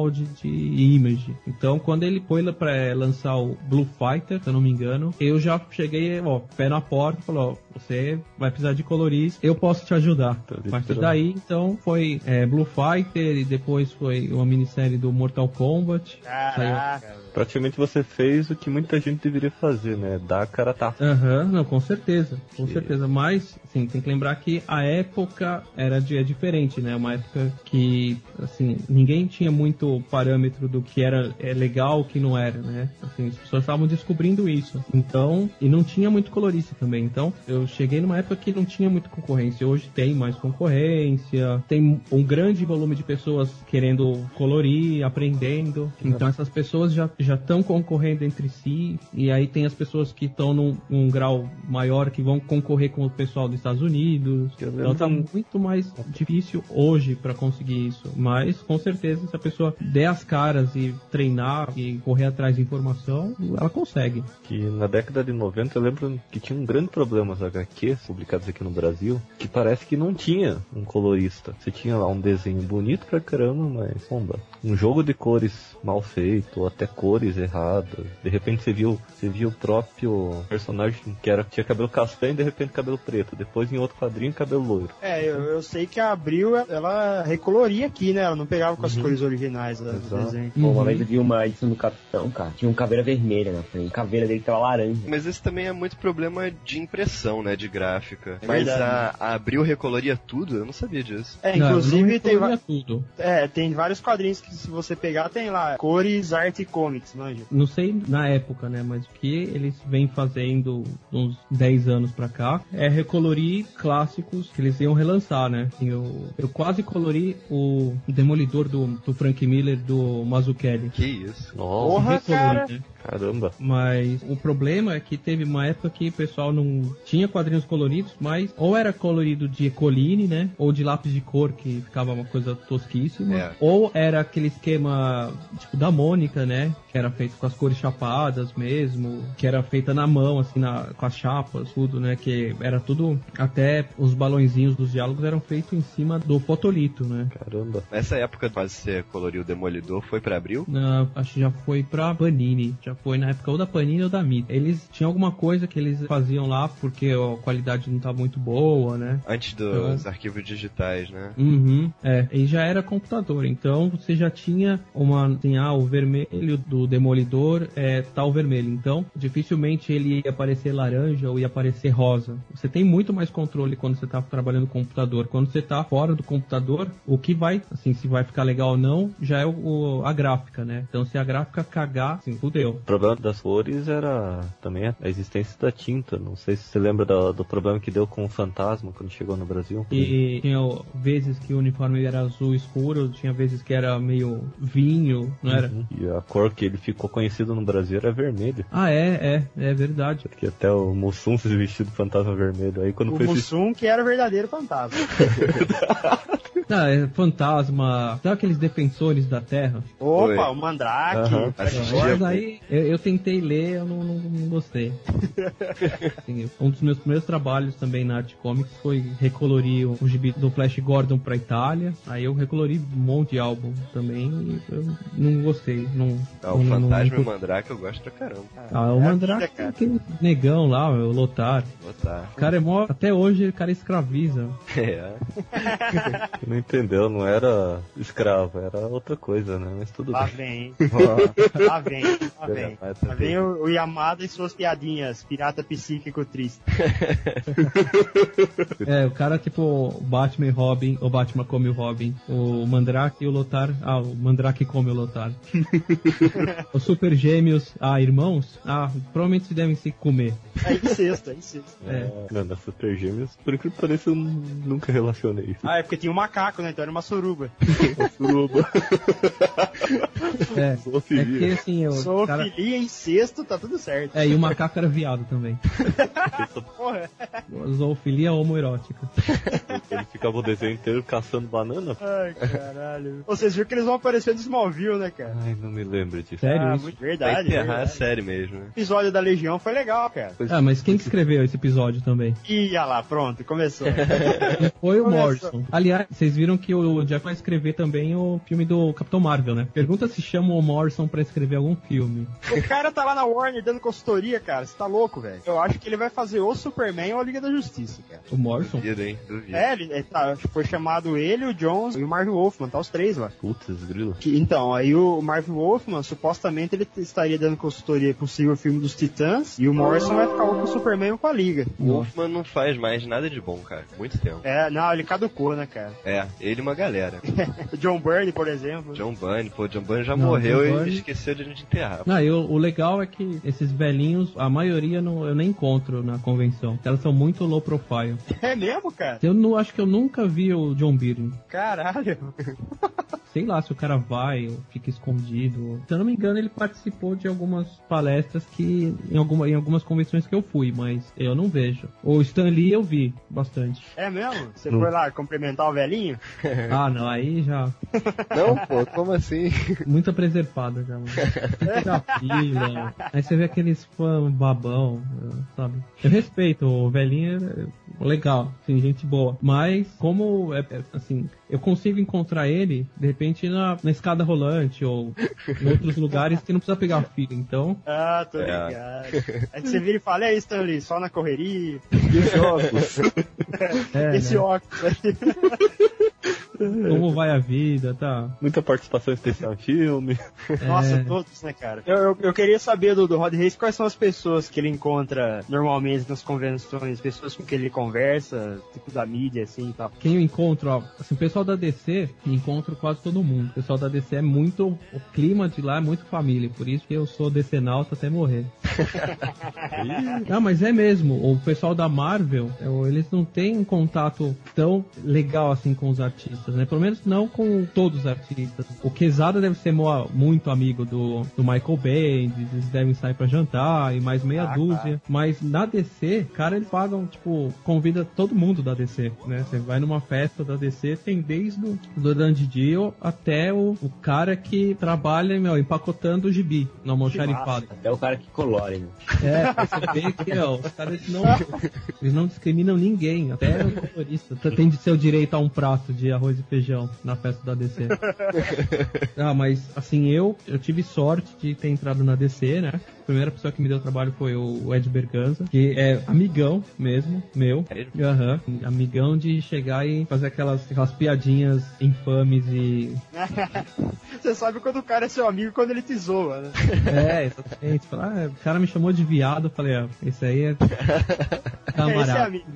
de image. Então, quando ele foi pra lançar o Blue Fighter, se eu não me engano, eu já cheguei, pé na porta, falou, você vai precisar de colorista, eu posso te ajudar. A partir daí, então, foi Blue Fighter, e depois foi uma minissérie do Mortal Kombat. Caraca! Praticamente você fez o que muita gente deveria fazer, né? Dar a cara a tapa. Não, com certeza. Mas, assim, tem que lembrar que a época era diferente, né? Uma época que, assim, ninguém tinha muito parâmetro do que era legal, o que não era, né? Assim, as pessoas estavam descobrindo isso. Então, e não tinha muito colorista também. Então, eu cheguei numa época que não tinha muita concorrência. Hoje tem mais concorrência, tem um grande volume de pessoas querendo colorir, aprendendo. Então, essas pessoas já estão concorrendo entre si, e aí tem as pessoas que estão num grau maior que vão concorrer com o pessoal dos Estados Unidos. Então tá muito mais difícil hoje para conseguir isso, mas com certeza se a pessoa der as caras e treinar e correr atrás de informação, ela consegue. Que na década de 90 eu lembro que tinha um grande problema as HQs publicadas aqui no Brasil, que parece que não tinha um colorista. Você tinha lá um desenho bonito pra caramba, mas um jogo de cores mal feito, ou até cores erradas. De repente você viu o próprio personagem que tinha cabelo castanho e de repente cabelo preto. Depois em outro quadrinho, cabelo loiro. Eu sei que a Abril, ela recoloria aqui, né? Ela não pegava com as cores originais do desenho. Uma vez eu vi uma edição do Capitão, cara. Tinha um caveira vermelha na frente. A caveira dele tava laranja. Mas esse também é muito problema de impressão, né? De gráfica. Mas a Abril recoloria tudo? Eu não sabia disso. Inclusive tem tudo. Tem vários quadrinhos que se você pegar, tem lá cores, arte e comics, manja. Não sei na época, né? Mas o que eles vêm fazendo uns 10 anos pra cá é recolorir clássicos que eles iam relançar, né? Eu quase colori o Demolidor do Frank Miller, do Mazzucchelli. Que isso? Nossa, porra, cara! Né? Caramba. Mas o problema é que teve uma época que o pessoal não tinha quadrinhos coloridos, mas ou era colorido de Eccoline, né? Ou de lápis de cor, que ficava uma coisa tosquíssima. Ou era aquele esquema, tipo, da Mônica, né? Que era feito com as cores chapadas mesmo, que era feita na mão, assim, com as chapas, tudo, né? Que era tudo, até os balõezinhos dos diálogos eram feitos em cima do fotolito, né? Caramba. Nessa época, quase você coloriu o Demolidor, foi pra Abril? Não, acho que já foi pra Panini. Já foi na época ou da Panini ou da Mita. Eles tinham alguma coisa que eles faziam lá porque a qualidade não estava muito boa, né? Antes dos arquivos digitais, né? E já era computador. Então você já tinha o vermelho do Demolidor tal vermelho. Então dificilmente ele ia aparecer laranja ou ia aparecer rosa. Você tem muito mais controle quando você está trabalhando no computador. Quando você está fora do computador, o que vai, assim, se vai ficar legal ou não, já é a gráfica, né? Então se a gráfica cagar, assim, fudeu. O problema das cores era também a existência da tinta. Não sei se você lembra do problema que deu com o Fantasma quando chegou no Brasil. E tinha vezes que o uniforme era azul escuro, tinha vezes que era meio vinho, não era? E a cor que ele ficou conhecido no Brasil era vermelho. É verdade. Porque até o Mussum se vestiu de fantasma vermelho. Aí quando o Mussum que era o verdadeiro fantasma. Não, é fantasma. Sabe aqueles defensores da Terra? Opa, o Mandrake. Mas aí eu tentei ler, eu não gostei. Assim, um dos meus primeiros trabalhos também na Arte Comics foi recolorir o gibi do Flash Gordon pra Itália. Aí eu recolori um monte de álbum também e eu não gostei. O Fantasma e o Mandrake eu gosto pra caramba. O Mandrake é aquele negão lá, o Lotar. O cara é mó... Até hoje o cara escraviza. não entendeu, não era escravo, era outra coisa, né? Mas tudo Lá bem. vem. Lá vem. Lá vem o Yamada e suas piadinhas, pirata psíquico triste. O cara tipo o Batman e Robin, o Batman come o Robin, o Mandrake e o Lothar, o Mandrake come o Lothar. Os Super Gêmeos, irmãos, provavelmente se devem se comer. É incesto. Não, das Super Gêmeos, por incrível que pareça, eu nunca relacionei isso. É porque tinha um macaco, né? Então era uma suruba. Uma suruba. Zoofilia. Assim, Zoofilia, incesto, tá tudo certo. E o macaco era viado também. Porra. Zoofilia homoerótica. Ele ficava o desenho inteiro caçando banana. Ai, caralho. Vocês viram que eles vão aparecer no Smallville, né, cara? Ai, não me lembro disso. Sério? Muito verdade. Vai enterrar a série mesmo. O episódio da Legião foi legal, cara. Mas quem que escreveu esse episódio também? Ia lá, pronto, começou. Foi o Morrison. Aliás, vocês viram que o Jeff vai escrever também o filme do Capitão Marvel, né? Pergunta se chama o Morrison pra escrever algum filme. O cara tá lá na Warner dando consultoria, cara. Você tá louco, velho. Eu acho que ele vai fazer ou Superman ou a Liga da Justiça, cara. O Morrison? Duvido, hein? Ele foi chamado ele, o Jones e o Marv Wolfman, tá os três lá. Putz, grilo. Então, aí o Marv Wolfman, supostamente ele estaria dando consultoria possível ao filme dos Titãs, e o Morrison vai ficar ou com o Superman ou com a Liga. O Wolfman não faz mais nada de bom, cara. Muito tempo. Não, ele caducou, né, cara? Ele e uma galera. O John Byrne, por exemplo. John Byrne já morreu e esqueceu de a gente enterrar. O legal é que esses velhinhos, a maioria eu nem encontro na convenção. Elas são muito low profile. É mesmo, cara? Eu acho que eu nunca vi o John Byrne. Caralho. Sei lá se o cara vai ou fica escondido. Se eu não me engano, ele participou de algumas palestras que em algumas convenções que eu fui, mas eu não vejo. O Stan Lee eu vi bastante. É mesmo? Você foi lá cumprimentar o velhinho? Não, aí já... Não, pô, como assim? Muita preservada já, mano. Muita fila. Aí você vê aqueles fãs babão, sabe? Eu respeito, o velhinho é legal, assim, gente boa. Mas, como, assim, eu consigo encontrar ele, de repente, na escada rolante ou em outros lugares que não precisa pegar fila, então... Tô ligado. Aí você vira e fala, é isso, Stanley, só na correria, e esse óculos. Esse óculos aí. Como vai a vida, tá? Muita participação especial em filme. Nossa, todos, né, cara? Eu queria saber do Rod Reis quais são as pessoas que ele encontra normalmente nas convenções, pessoas com quem ele conversa, tipo da mídia, assim e tal. Quem eu encontro, assim, o pessoal da DC, encontro quase todo mundo. O pessoal da DC é muito, o clima de lá é muito família, por isso que eu sou DC-nauta até morrer. Não, mas é mesmo, o pessoal da Marvel, eles não têm um contato tão legal assim com os artistas, né? Pelo menos não com todos os artistas. O Quesada deve ser muito amigo do Michael Bay, eles devem sair pra jantar e mais meia dúzia. Mas na DC, cara, eles pagam, tipo, convida todo mundo da DC, né? Você vai numa festa da DC, tem desde do Dan Didio até o cara que trabalha, empacotando o gibi no almoxarifado. Até o cara que colore, né? Você vê que, os caras eles não discriminam ninguém, até o motorista tem de ser o direito a um prato de arroz e feijão na festa da DC. Mas assim, eu tive sorte de ter entrado na DC, né? A primeira pessoa que me deu trabalho foi o Ed Berganza, que é amigão mesmo, meu. Amigão de chegar e fazer aquelas piadinhas infames e... Você sabe quando o cara é seu amigo quando ele te zoa, né? Exatamente. O cara me chamou de viado, eu falei, esse aí é camarada. Esse é amigo.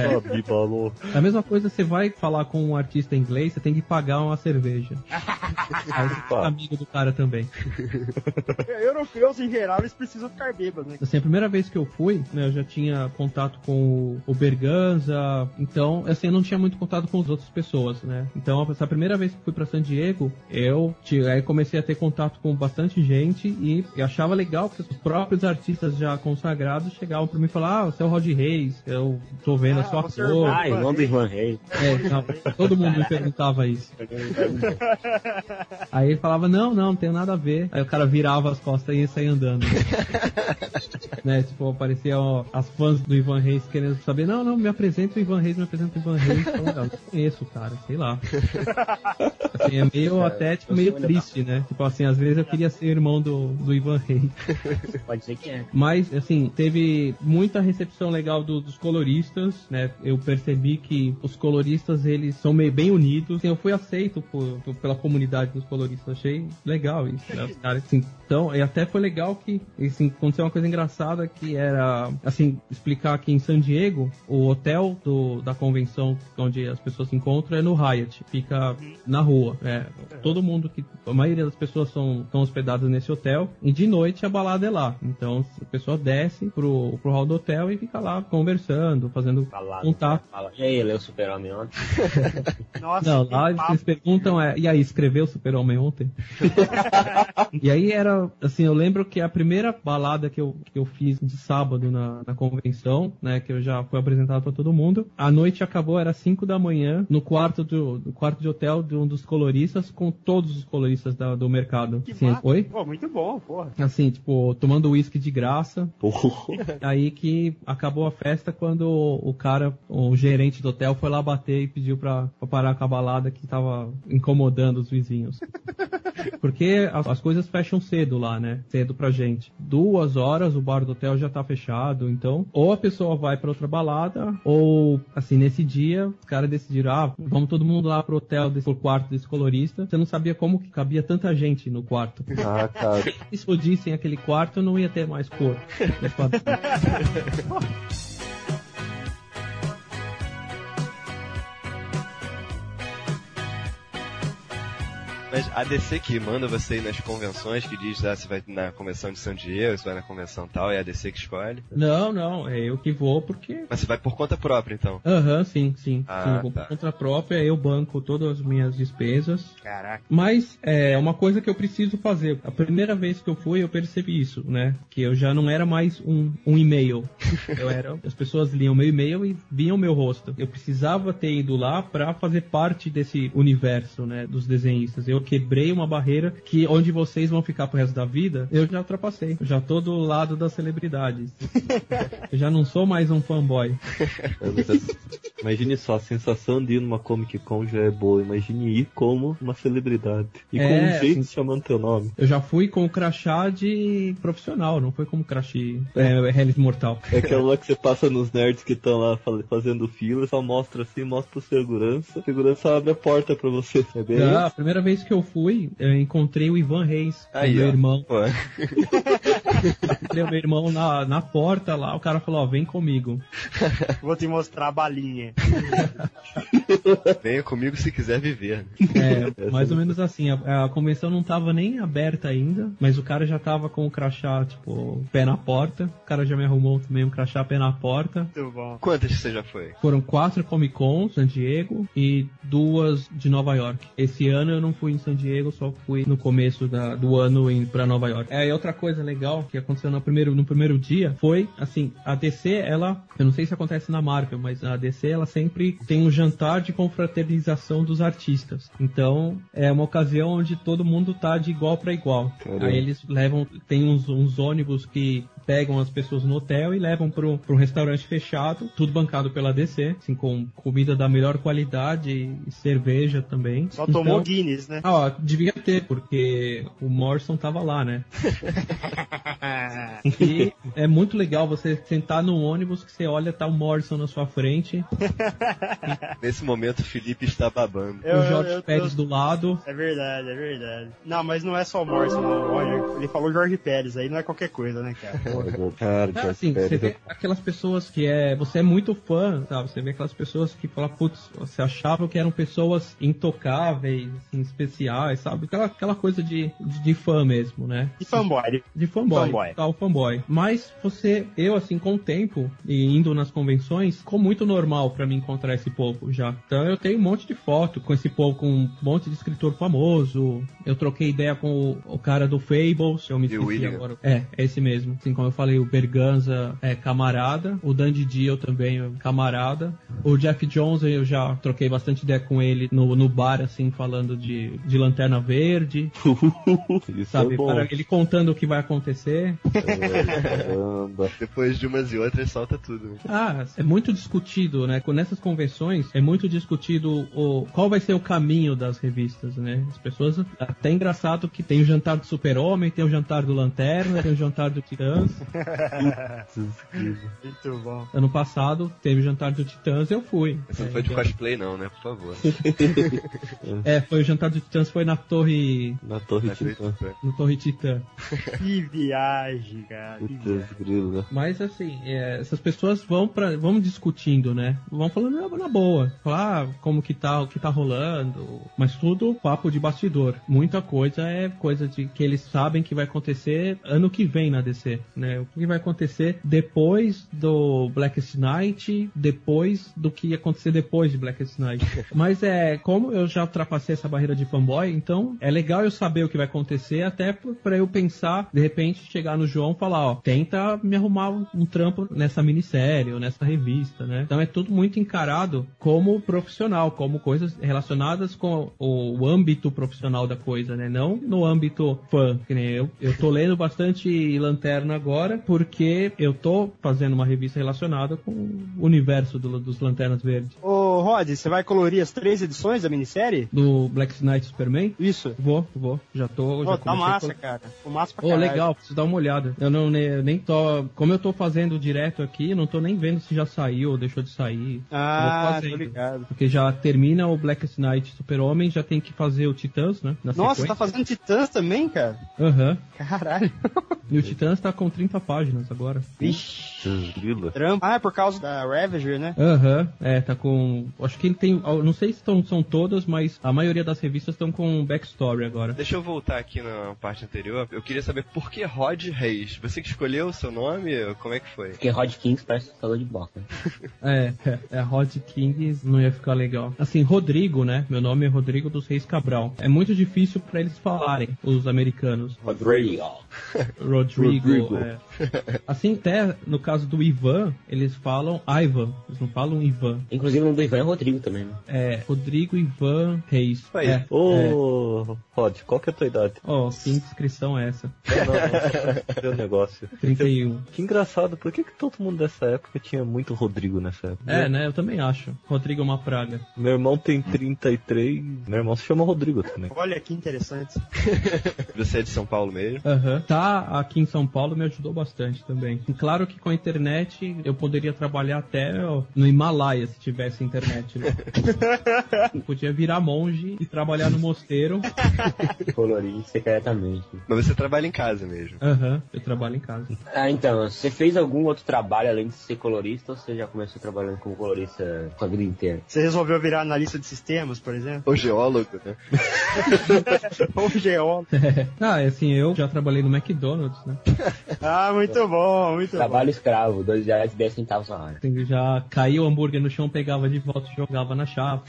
É a mesma coisa, você vai falar com um artista inglês, você tem que pagar uma cerveja. Aí você é amigo do cara também. Europeus, em geral, eles precisam ficar bêbados, né? Assim, a primeira vez que eu fui, né, eu já tinha contato com o Berganza, então, assim, eu não tinha muito contato com as outras pessoas, né? Então, essa primeira vez que fui pra San Diego, aí comecei a ter contato com bastante gente e eu achava legal que os próprios artistas já consagrados chegavam pra mim e falavam, você é o Rod Reis, eu tô vendo a sua cor. Irmão do Ivan Reis. Todo mundo me perguntava isso. Aí ele falava, não tem nada a ver. Aí o cara virava as costas e ia sair andando. Né, tipo, aparecia as fãs do Ivan Reis querendo saber, não, me apresenta o Ivan Reis. Eu não conheço o cara, sei lá. Assim, é meio até, tipo, meio triste, né? Tipo assim, às vezes eu queria ser irmão do Ivan Reis. Pode ser que é. Mas, assim, teve muita recepção legal dos coloristas, né? Eu percebi que os coloristas, eles são meio bem unidos. unidos. Assim, eu fui aceito pela comunidade dos coloristas, achei legal isso, né? Os caras, assim, então, e até foi legal que, assim, aconteceu uma coisa engraçada que era, assim, explicar que em San Diego, o hotel da convenção onde as pessoas se encontram é no Hyatt, fica na rua, todo mundo a maioria das pessoas estão hospedadas nesse hotel, e de noite a balada é lá, então a pessoa desce pro hall do hotel e fica lá conversando, fazendo contato. E aí, leu o Super-Homem ontem? Nossa, não, lá eles perguntam, e aí, escreveu o Super-Homem ontem? E aí era, assim, eu lembro que a primeira balada que eu fiz de sábado na convenção, né, que eu já fui apresentado pra todo mundo, a noite acabou, era 5 da manhã, no quarto de hotel de um dos coloristas, com todos os coloristas do mercado. Que assim, oi? Pô, muito bom, porra. Assim, tipo, tomando uísque de graça. Porra. Aí que acabou a festa quando o gerente do hotel foi lá bater e pediu pra parar com a balada que tava incomodando os vizinhos. Porque as coisas fecham cedo lá, né? Cedo pra gente. 2 horas o bar do hotel já tá fechado, então ou a pessoa vai pra outra balada, ou, assim, nesse dia, os caras decidiram, vamos todo mundo lá pro hotel, pro quarto desse colorista. Você não sabia como que cabia tanta gente no quarto. Ah, cara. Se explodissem aquele quarto, não ia ter mais cor. Mas a DC que manda você ir nas convenções, que diz, você vai na convenção de San Diego, você vai na convenção tal, é a DC que escolhe? Não, é eu que vou porque... Mas você vai por conta própria, então? Sim, eu vou por conta própria, eu banco todas as minhas despesas. Caraca. Mas é uma coisa que eu preciso fazer. A primeira vez que eu fui, eu percebi isso, né? Que eu já não era mais um e-mail. As pessoas liam meu e-mail e viam meu rosto. Eu precisava ter ido lá pra fazer parte desse universo, né? Dos desenhistas. Eu quebrei uma barreira que onde vocês vão ficar pro resto da vida, eu já ultrapassei. Eu já tô do lado das celebridades. Eu já não sou mais um fanboy. Imagine só, a sensação de ir numa Comic Con já é boa. Imagine ir como uma celebridade. E com um jeito assim, chamando teu nome. Eu já fui com o crachá de profissional, não foi como crachá Hellis Mortal. É aquela lá que você passa nos nerds que estão lá fazendo fila, só mostra assim, mostra pro segurança. O segurança abre a porta pra você. É bem a primeira vez que eu fui, eu encontrei o Ivan Reis, meu irmão. Encontrei o meu irmão na porta lá, o cara falou, vem comigo. Vou te mostrar a balinha. Venha comigo se quiser viver. Mais ou menos assim, a convenção não tava nem aberta ainda, mas o cara já tava com o crachá, tipo, pé na porta. O cara já me arrumou também um crachá pé na porta. Muito bom. Quantas você já foi? Foram 4 Comic Cons, San Diego, e 2 de Nova York. Esse ano eu não fui em San Diego, só fui no começo do ano pra Nova York. E outra coisa legal que aconteceu no primeiro dia foi, assim, a DC, eu não sei se acontece na Marvel, mas a DC, ela sempre tem um jantar de confraternização dos artistas. Então, é uma ocasião onde todo mundo tá de igual para igual. Caramba. Aí eles tem uns ônibus que pegam as pessoas no hotel e levam para um restaurante fechado, tudo bancado pela DC, assim, com comida da melhor qualidade e cerveja também. Só tomou Guinness, né? Devia ter, porque o Morrison tava lá, né? E é muito legal você sentar num ônibus que você olha, tá o Morrison na sua frente. Nesse momento o Felipe está babando. O Jorge Pérez do lado. É verdade. Não, mas não é só o Morrison, não. Olha, ele falou Jorge Pérez, aí não é qualquer coisa, né, cara? Assim, você vê aquelas pessoas que você é muito fã, sabe? Você vê aquelas pessoas que falam, putz, você achava que eram pessoas intocáveis, assim, especiais, sabe? Aquela coisa de fã mesmo, né? De fanboy. De fanboy. Tal fanboy. Mas eu, assim, com o tempo, e indo nas convenções, ficou muito normal pra mim encontrar esse povo já. Então eu tenho um monte de foto com esse povo, com um monte de escritor famoso. Eu troquei ideia com o cara do Fables, eu me esqueci agora. É esse mesmo. Assim, como eu falei, o Berganza é camarada, o Dandy Dio também é camarada. O Jeff Jones, eu já troquei bastante ideia com ele no bar, assim, falando de Lanterna Verde. Isso sabe? É bom. Para ele contando o que vai acontecer. Depois de umas e outras, solta tudo. É muito discutido, né? Nessas convenções, é muito discutido qual vai ser o caminho das revistas, né? As pessoas, até engraçado que tem o jantar do Super-Homem, tem o jantar do Lanterna, tem o jantar do Titãs. Muito bom. Ano passado teve o jantar do Titãs e eu fui. Você não foi de cosplay não, né? Por favor. Foi o jantar do Titãs, foi na Torre... Na Torre Titã. No Torre Titã. Que viagem, cara. Grilo, né? Mas assim, essas pessoas vão discutindo, né? Vão falando na boa. Falar como que tá, o que tá rolando. Mas tudo papo de bastidor. Muita coisa é coisa de que eles sabem que vai acontecer ano que vem na DC, né? O que vai acontecer depois do Blackest Night, depois do que ia acontecer depois de Blackest Night. Mas como eu já ultrapassei essa barreira de fanboy, então é legal eu saber o que vai acontecer, até pra eu pensar, de repente, chegar no João e falar, ó, tenta me arrumar um trampo nessa minissérie ou nessa revista, né? Então é tudo muito encarado como profissional, como coisas relacionadas com o âmbito profissional da coisa, né? Não no âmbito fã, que nem eu tô lendo bastante Lanterna agora, porque eu tô fazendo uma revista relacionada com o universo dos Lanternas Verdes. Ô, Rod, você vai colorir as 3 edições da minissérie? Do Black Knight Superman? Isso. Vou. Já tô... já tá massa, cara. Ficou massa pra caralho. Legal, preciso dar uma olhada. Eu nem tô... Como eu tô fazendo direto aqui, não tô nem vendo se já saiu ou deixou de sair. Tô ligado. Porque já termina o Blackest Night Super-Homem, já tem que fazer o Titãs, né? Nossa, tá fazendo Titãs também, cara? Aham. Caralho. E o Titãs tá com 30 páginas agora. Vixe. É por causa da Ravager, né? Tá com... Acho que ele tem... Não sei se são todas, mas a maioria das revistas estão com backstory agora. Deixa eu voltar aqui na parte anterior. Eu queria saber por que Rod Reis? Você que escolheu o seu nome? Como é que foi? Porque Rod Kings parece falou de boca. Rod Kings não ia ficar legal. Assim, Rodrigo, né? Meu nome é Rodrigo dos Reis Cabral. É muito difícil pra eles falarem, os americanos. Rodrigo. Assim, até no caso do Ivan, eles falam Ivan, eles não falam Ivan. Inclusive o nome do Ivan é Rodrigo também, né? Rodrigo Ivan Reis. Rod, qual que é a tua idade? Que inscrição é essa? Não, negócio. 31. Que engraçado, por que todo mundo dessa época tinha muito Rodrigo nessa época? Né? Eu também acho. Rodrigo é uma praga. Meu irmão tem 33, meu irmão se chama Rodrigo também. Olha que interessante. Você é de São Paulo mesmo? Tá aqui em São Paulo me ajudou bastante também. E claro que com a internet eu poderia trabalhar até no Himalaia se tivesse internet, né? Eu podia virar monge e trabalhar no mosteiro. Colorir secretamente. Mas você trabalha em casa mesmo? Eu trabalho em casa. Então, você fez algum outro trabalho além de ser colorista ou você já começou trabalhando como colorista a vida inteira? Você resolveu virar analista de sistemas, por exemplo? Ou geólogo, né? Ou geólogo. Assim, eu já trabalhei no McDonald's, né? Muito bom, Trabalho escravo, R$2,10 a hora. Já caiu o hambúrguer no chão, pegava de volta e jogava na chapa.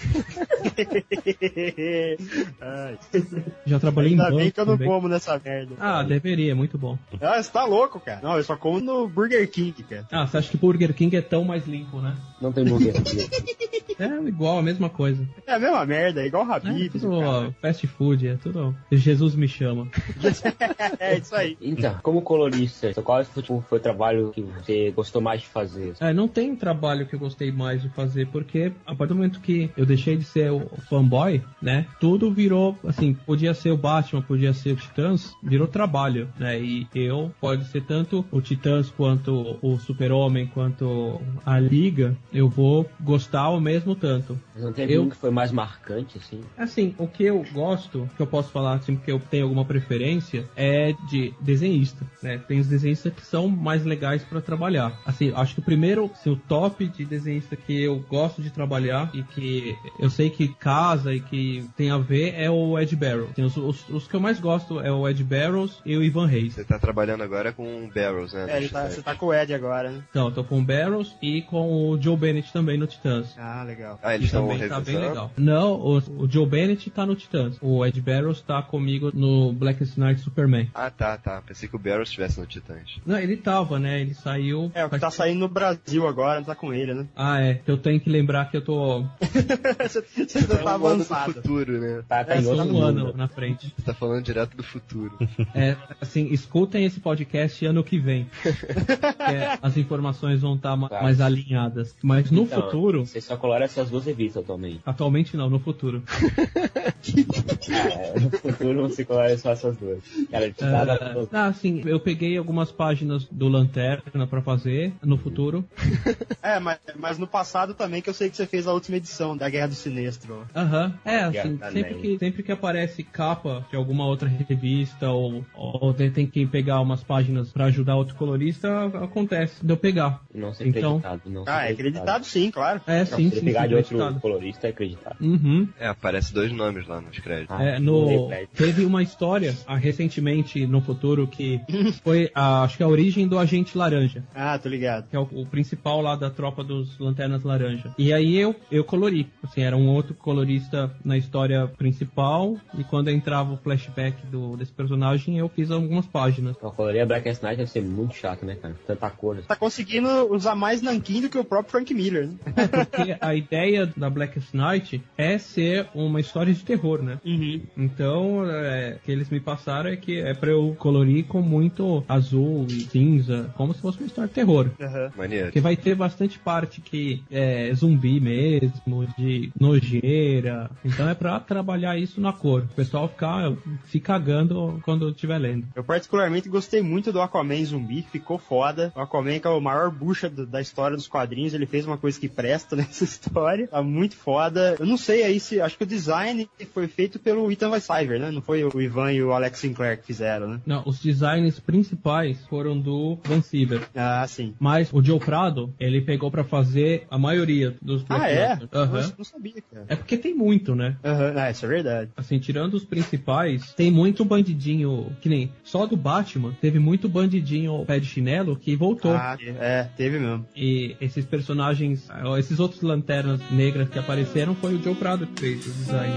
Já trabalhei em banco. Ainda bem que eu não como nessa merda. Deveria, é muito bom. Você tá louco, cara. Não, eu só como no Burger King, cara. Você acha que Burger King é tão mais limpo, né? Não tem Burger King. É igual, a mesma coisa. É a mesma merda, é igual Habib's. Fast food, é tudo. Jesus me chama. É isso aí. Então, como colorista, qual foi o trabalho que você gostou mais de fazer? Não tem trabalho que eu gostei mais de fazer, porque a partir do momento que eu deixei de ser o fanboy, né, tudo virou, assim, podia ser o Batman, podia ser o Titãs, virou trabalho, né, e pode ser tanto o Titãs quanto o Super-Homem, quanto a Liga, eu vou gostar ao mesmo tanto. Mas não teve um que foi mais marcante, assim? Assim, o que eu gosto, que eu posso falar, assim, porque eu tenho alguma preferência, é de desenhista, né, tem os desenhistas que são mais legais pra trabalhar. Assim, acho que o primeiro, assim, o top de desenhista que eu gosto de trabalhar e que eu sei que casa e que tem a ver é o Ed Barrows. Assim, os que eu mais gosto é o Ed Barrows e o Ivan Reis. Você tá trabalhando agora com o Barrows, né? Você tá com o Ed agora, né? Então, eu tô com o Barrows e com o Joe Bennett também no Titãs. Legal. Eles estão também tá bem legal. Não, o Joe Bennett tá no Titãs. O Ed Barrows tá comigo no Blackest Night Superman. Tá. Pensei que o Barrows estivesse no Titãs. Não, ele tava, né? Ele saiu... o que tá saindo no Brasil agora, não tá com ele, né? Eu tenho que lembrar que eu tô... Você tá avançado. Do futuro, né? Tá em só outro um ano na frente. Você tá falando direto do futuro. Assim, escutem esse podcast ano que vem. As informações vão estar mais alinhadas. Mas no futuro... Você só colora colore essas duas revistas atualmente. Atualmente não, no futuro. No futuro você colore só essas duas. Cara, assim, eu peguei algumas páginas do Lanterna pra fazer no futuro. Mas no passado também, que eu sei que você fez a última edição da Guerra do Sinestro. Assim, sempre que aparece capa de alguma outra revista ou tem que pegar umas páginas pra ajudar outro colorista, acontece de eu pegar. Não ser acreditado. É acreditado sim, claro. Sim. Se pegar de outro colorista, é acreditado. Uhum. Aparece 2 nomes lá nos créditos. Teve uma história recentemente no futuro que foi acho que a origem do Agente Laranja. Tô ligado. Que é o principal lá da tropa dos Lanternas Laranja. E aí eu colori. Assim, era um outro colorista na história principal, e quando entrava o flashback desse personagem, eu fiz algumas páginas. A colorir a Blackest Night deve ser muito chato, né, cara? Tanta cor. Tá conseguindo usar mais nanquim do que o próprio Frank Miller, né? Porque a ideia da Blackest Night é ser uma história de terror, né? Uhum. Então, o que eles me passaram é que é pra eu colorir com muito azul e cinza, como se fosse uma história de terror. Maneiro. Porque vai ter bastante parte que é zumbi mesmo, de nojeira. Então é pra trabalhar isso na cor. O pessoal ficar se cagando quando estiver lendo. Eu particularmente gostei muito do Aquaman zumbi, ficou foda. O Aquaman, que é o maior bucha da história dos quadrinhos, ele fez uma coisa que presta nessa história. Tá muito foda. Eu não sei aí se... Acho que o design foi feito pelo Ethan Weissheimer, né? Não foi o Ivan e o Alex Sinclair que fizeram, né? Não, os designs principais foram do Van Siever. Sim. Mas o Joe Prado, ele pegou pra fazer a maioria dos Black Lanterns. Não sabia, cara. É porque tem muito, né? Isso é verdade. Assim, tirando os principais, tem muito bandidinho, que nem só do Batman, teve muito bandidinho pé de chinelo que voltou. Teve mesmo. E esses personagens, esses outros lanternas negras que apareceram, foi o Joe Prado que fez o design.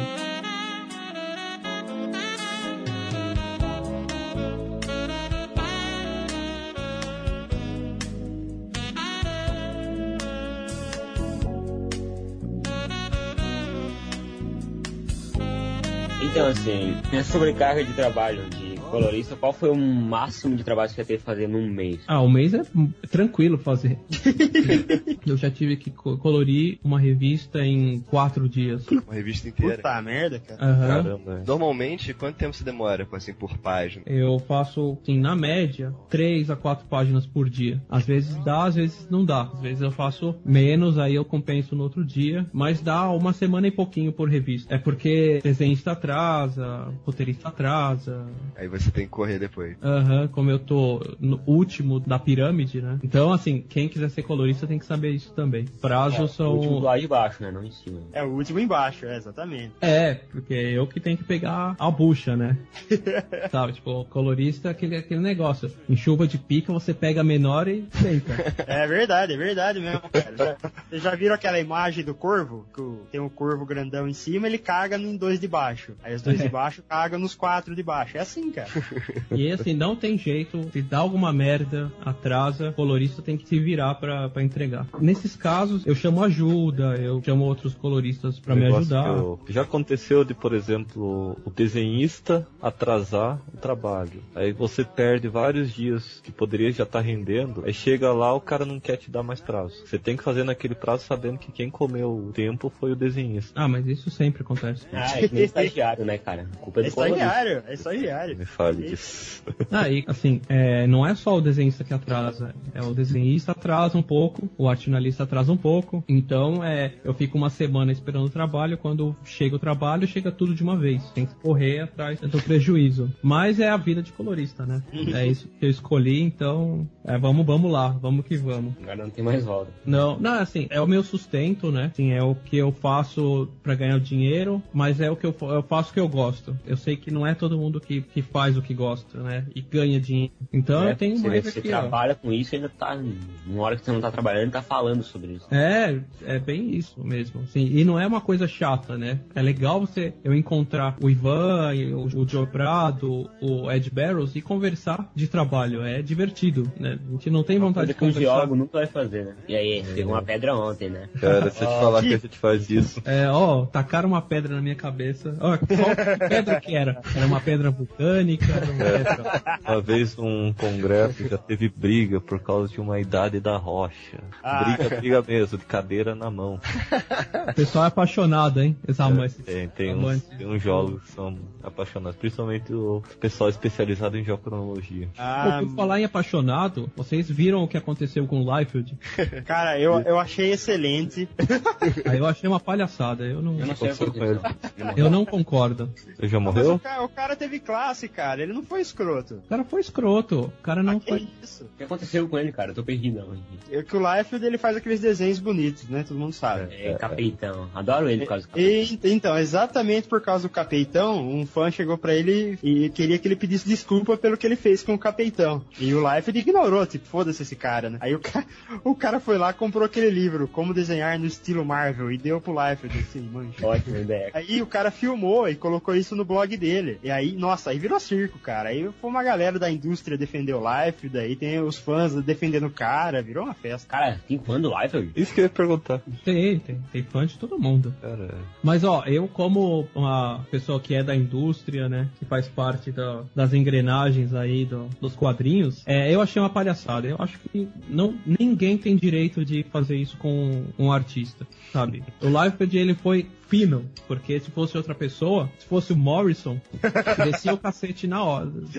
Então, assim, nessa sobrecarga de trabalho de colorista, qual foi o máximo de trabalho que você teve que fazer num mês? Um mês é tranquilo fazer. Eu já tive que colorir uma revista em 4 dias. Uma revista inteira? Puta merda, cara. Caramba. Normalmente, quanto tempo você demora, assim, por página? Eu faço, assim, na média, 3 a 4 páginas por dia. Às vezes dá, às vezes não dá. Às vezes eu faço menos, aí eu compenso no outro dia. Mas dá uma semana e pouquinho por revista. É porque desenhista atrasa, roteirista atrasa. Aí você tem que correr depois. Como eu tô no último da pirâmide, né? Então, assim, quem quiser ser colorista tem que saber isso também. Prazos são... O último lá de baixo, né? Não em cima. É o último embaixo, exatamente. Porque eu que tenho que pegar a bucha, né? Sabe, tipo, colorista, aquele negócio. Em chuva de pica, você pega a menor e tenta. É verdade mesmo, cara. Vocês já viram aquela imagem do corvo? Que tem um corvo grandão em cima, ele caga em 2 de baixo. Aí os 2 de baixo cagam nos 4 de baixo. É assim, cara. E assim, não tem jeito. Se dá alguma merda, atrasa, o colorista tem que se virar pra entregar. Nesses casos, eu chamo ajuda, eu chamo outros coloristas pra me ajudar. Já aconteceu de, por exemplo, o desenhista atrasar o trabalho. Aí você perde vários dias que poderia já estar rendendo. Aí chega lá, o cara não quer te dar mais prazo. Você tem que fazer naquele prazo sabendo que quem comeu o tempo foi o desenhista. Mas isso sempre acontece. É que nem estagiário, né, cara? A culpa é do estagiário, é estagiário. Me fale disso. E assim, não é só o desenhista que atrasa. O desenhista atrasa um pouco, o arte finalista atrasa um pouco. Então, eu fico uma semana esperando o trabalho. Quando chega o trabalho, chega tudo de uma vez. Tem que correr atrás do prejuízo. Mas é a vida de colorista, né? É isso que eu escolhi, então vamos lá, vamos que vamos. Agora não tem mais volta. Não, assim, é o meu sustento, né? Assim, é o que eu faço pra ganhar o dinheiro, mas é o que eu faço que eu gosto. Eu sei que não é todo mundo que faz o que gosta, né? E ganha dinheiro. Então eu tenho mais você aqui, trabalha com isso e ainda tá... Uma hora que você não tá trabalhando, tá falando sobre isso. É bem isso mesmo. Assim, e não é uma coisa chata, né? É legal eu encontrar o Ivan, o Joe Prado, o Ed Barrows e conversar de trabalho. É divertido, né? A gente não tem vontade de conversar. Um geólogo nunca vai fazer, né? E aí, pegou uma pedra ontem, né? Cara, se eu te falar que a gente faz isso. Tacaram uma pedra na minha cabeça. Qual pedra que era? Era uma pedra vulcânica? polêmica. Uma vez um congresso já teve briga por causa de uma idade da rocha. Briga mesmo, de cadeira na mão. O pessoal é apaixonado, hein? Tem uns jogos que são apaixonados, principalmente o pessoal especializado em geocronologia. Por falar em apaixonado, vocês viram o que aconteceu com o Liefeld? Cara, eu achei excelente. Eu achei uma palhaçada. Eu não sei o que aconteceu. Eu não concordo. Ele já morreu? O cara teve classe, cara. Ele não foi escroto. O cara foi escroto. O cara não foi. Isso? O que aconteceu com ele, cara? Eu tô perdido. É que o Liefeld, ele faz aqueles desenhos bonitos, né? Todo mundo sabe. Capeitão. Adoro ele por causa do Capeitão. Então, exatamente por causa do Capeitão, um fã chegou pra ele e queria que ele pedisse desculpa pelo que ele fez com o Capeitão. E o Liefeld ignorou, tipo, foda-se esse cara, né? Aí o cara foi lá, comprou aquele livro, Como Desenhar no Estilo Marvel, e deu pro Liefeld, assim, mancha. Ótima ideia. Aí o cara filmou e colocou isso no blog dele. E aí, nossa, aí virou circo, cara. Aí foi uma galera da indústria defender o Liefeld, aí tem os fãs defendendo o cara, virou uma festa. Cara, tem fã do Liefeld? Isso que eu ia perguntar. Tem fã de todo mundo. Cara. Mas ó, eu como uma pessoa que é da indústria, né, que faz parte das engrenagens aí dos quadrinhos, eu achei uma palhaçada. Eu acho que ninguém tem direito de fazer isso com um artista, sabe? O Liefeld, ele foi fino, porque se fosse outra pessoa, se fosse o Morrison, descia o cacete na hora. Se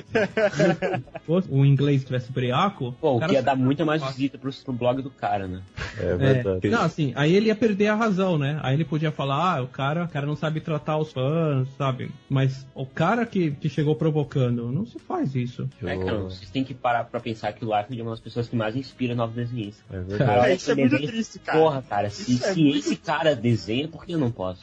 o inglês tivesse breaco... Pô, o que ia dar muita mais visita pro blog do cara, né? É verdade. Não, assim, aí ele ia perder a razão, né? Aí ele podia falar, o cara não sabe tratar os fãs, sabe? Mas o cara que chegou provocando, não se faz isso. Cara, vocês têm que parar pra pensar que o Liefeld é uma das pessoas que mais inspira novos desenhistas. É verdade. Isso é muito triste, cara. Porra, cara, se esse cara desenha, por que eu não posso?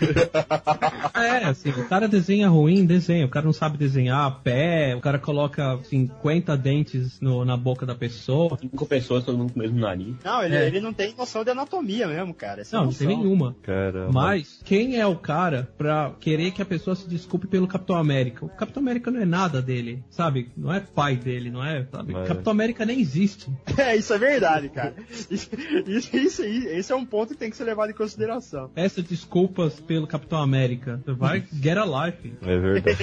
Assim, o cara desenha ruim, desenha. O cara não sabe desenhar pé, o cara coloca 50 dentes na boca da pessoa. 5 pessoas, todo mundo com o mesmo nariz. Não, ele não tem noção de anatomia mesmo, cara. Não tem nenhuma. Caramba. Mas quem é o cara pra querer que a pessoa se desculpe pelo Capitão América? O Capitão América não é nada dele, sabe? Não é pai dele, não é? Sabe? Capitão América nem existe. Isso é verdade, cara. Esse é um ponto que tem que ser levado em consideração. Essa desculpas pelo Capitão América. Você vai get a life. É verdade.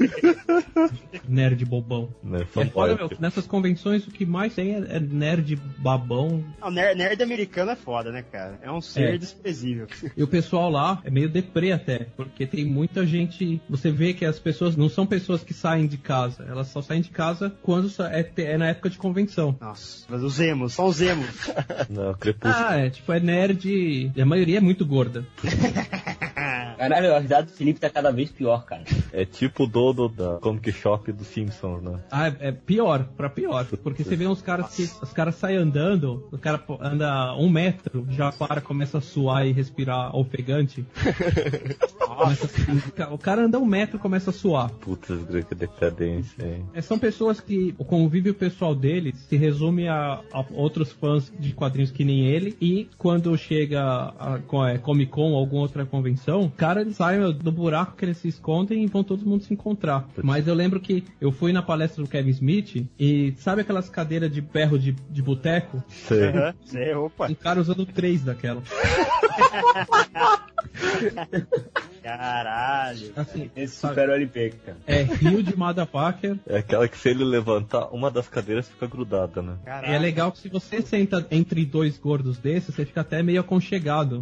Nerd bobão. Foda, nessas convenções o que mais tem é nerd babão. Não, nerd americano é foda, né, cara? É um ser desprezível. E o pessoal lá é meio deprê até, porque tem muita gente... Você vê que as pessoas não são pessoas que saem de casa, elas só saem de casa quando é na época de convenção. Nossa, mas os emos, só os emos. Não, crepúsculo. É nerd... E a maioria é muito gorda. Caralho, a idade do Felipe tá cada vez pior, cara. É tipo o dono da Comic Shop dos Simpsons, né? É pior, pra pior. Porque você vê uns caras que os caras saem andando, o cara anda 1 metro, já começa a suar e respirar ofegante. O cara anda 1 metro e começa a suar. Putz, que decadência, hein? São pessoas que o convívio pessoal deles se resume a outros fãs de quadrinhos que nem ele, e quando chega a Comic Con ou alguma outra convenção, eles saem do buraco que eles se escondem e vão todo mundo se encontrar. Mas eu lembro que eu fui na palestra do Kevin Smith e sabe aquelas cadeiras de ferro de boteco? Sei. Opa. Um cara usando 3 daquela. Caralho. Assim, esse super LP, cara. Rio de Motherfucker. É aquela que se ele levantar, uma das cadeiras fica grudada, né? Caralho. E é legal que se você senta entre 2 gordos desses, você fica até meio aconchegado.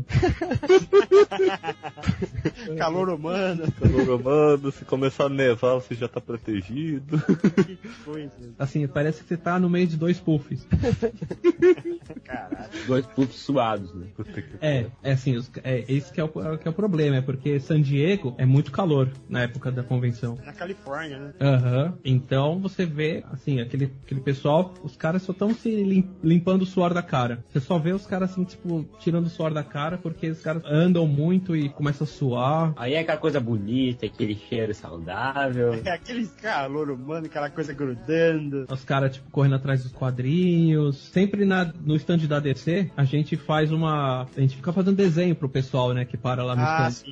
Calor humano, se começar a nevar, você já tá protegido. Que coisa. Assim, parece que você tá no meio de 2 puffs. Caralho. 2 puffs suados, né? Assim, esse que é o problema, é porque San Diego é muito calor na época da convenção. Na Califórnia, né? Então você vê, assim, aquele pessoal, os caras só estão se limpando o suor da cara. Você só vê os caras, assim, tipo, tirando o suor da cara, porque os caras andam muito e começam a suar. Aí é aquela coisa bonita, aquele cheiro saudável. Aquele calor humano, aquela coisa grudando. Os caras, tipo, correndo atrás dos quadrinhos. Sempre no stand da DC, a gente fica fazendo desenho pro pessoal, né, que para lá no stand. Sim, é verdade.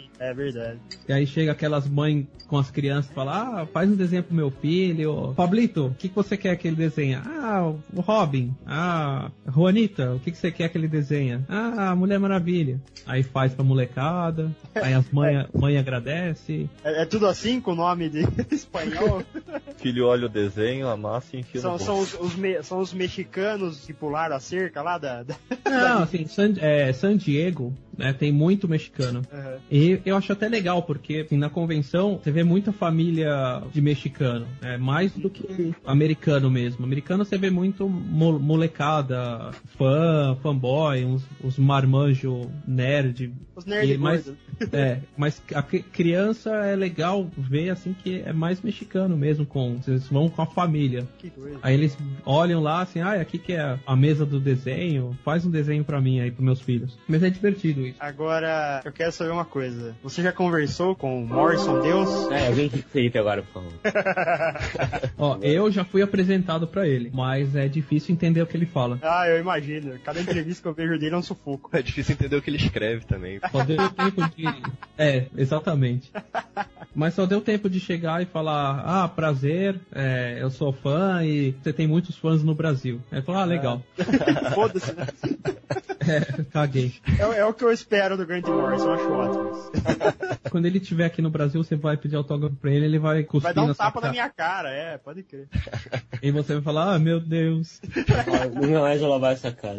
verdade. E aí chega aquelas mães com as crianças e fala, faz um desenho pro meu filho. Pablito, o que você quer que ele desenhe? O Robin. Juanita, o que você quer que ele desenhe? A Mulher Maravilha. Aí faz pra molecada, aí as mãe agradece. É tudo assim com o nome de espanhol? Filho olha o desenho, amassa e enfia no bolso. São os mexicanos que pularam a cerca lá da... Não, assim, San Diego, né, tem muito mexicano. Uhum. E eu acho até legal, porque assim, na convenção você vê muita família de mexicano, mais do que americano mesmo. Americano você vê muito molecada, fanboy, uns marmanjo nerd. Os nerds mas a criança é legal ver assim que é mais mexicano mesmo, eles vão com a família. Que coisa. Aí eles olham lá assim, aqui que é a mesa do desenho, faz um desenho pra mim aí, pros meus filhos. Mas é divertido isso. Agora, eu quero saber uma coisa. Você já conversou com o Morrison Deus? Alguém que Felipe agora, por favor. Eu já fui apresentado pra ele, mas é difícil entender o que ele fala. Eu imagino. Cada entrevista que eu vejo dele é um sufoco. É difícil entender o que ele escreve também. Só deu tempo de... exatamente. Mas só deu tempo de chegar e falar, prazer, eu sou fã e você tem muitos fãs no Brasil. Aí falou, legal. Foda-se, né? Caguei. É o que eu espero do Grant Morrison, eu acho ótimo. Quando ele estiver aqui no Brasil, você vai pedir autógrafo pra ele vai cuspir vai dar um tapa na minha cara, pode crer. E você vai falar, meu Deus. Nunca mais vou lavar essa cara.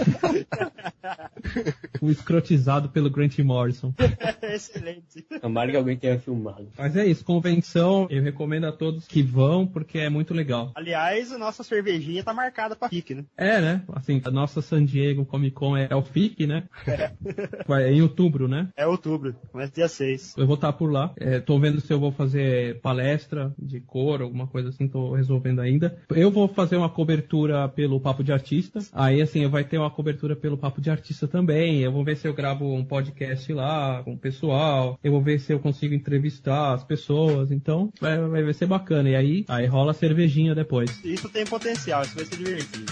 Fui escrotizado pelo Grant Morrison. Excelente. Tomara que alguém tenha filmado. Mas é isso, convenção, eu recomendo a todos que vão, porque é muito legal. Aliás, a nossa cervejinha tá marcada pra FIC, né? Né? Assim, a nossa San Diego Comic Con é o FIC, né? Vai em outubro, né? É outubro, começa dia 6. Eu vou estar por lá. Tô vendo se eu vou fazer palestra de cor, alguma coisa assim, tô resolvendo ainda. Eu vou fazer uma cobertura pelo Papo de Artista. Aí, assim, vai ter uma cobertura pelo Papo de Artista também. Eu vou ver se eu gravo um podcast lá com o pessoal. Eu vou ver se eu consigo entrevistar as pessoas. Então, vai ser bacana. E aí rola a cervejinha depois. Isso tem potencial, isso vai ser divertido.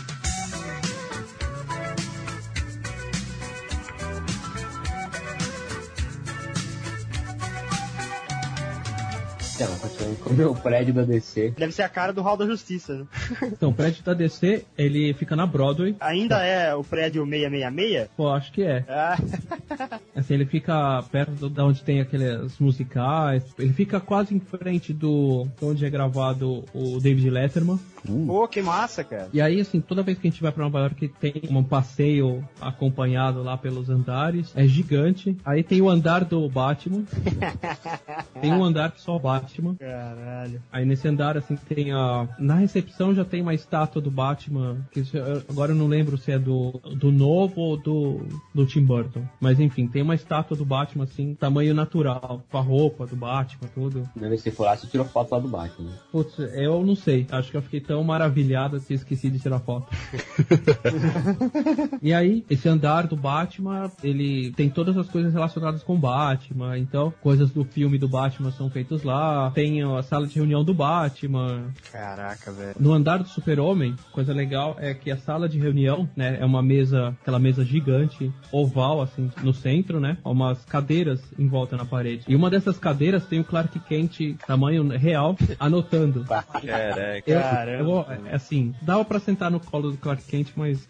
Como é o prédio da DC. Deve ser a cara do Hall da Justiça, né? Então, o prédio da DC, ele fica na Broadway. Ainda é o prédio 666? Pô, acho que é. Assim, ele fica perto de onde tem aqueles musicais. Ele fica quase em frente do onde é gravado o David Letterman. Pô, que massa, cara. E aí, assim, toda vez que a gente vai pra Nova York, tem um passeio acompanhado lá pelos andares. É gigante. Aí tem o andar do Batman. Tem um andar que só Batman. Caralho. Aí nesse andar, assim, tem na recepção já tem uma estátua do Batman, que agora eu não lembro se é do novo ou do Tim Burton. Mas enfim, tem uma estátua do Batman, assim, tamanho natural, com a roupa do Batman, tudo. Deve ser for lá, você tirou foto lá do Batman. Putz, eu não sei. Acho que eu fiquei tão maravilhado que esqueci de tirar foto. E aí, esse andar do Batman, ele tem todas as coisas relacionadas com o Batman. Então, coisas do filme do Batman são feitas lá. Tem a sala de reunião do Batman. Caraca, velho. No andar do Super-Homem, coisa legal é que a sala de reunião, né, é uma mesa, aquela mesa gigante, oval, assim, no centro, né? Umas cadeiras em volta na parede. E uma dessas cadeiras tem o Clark Kent, tamanho real, anotando. Caramba. Assim, dava pra sentar no colo do Clark Kent, mas...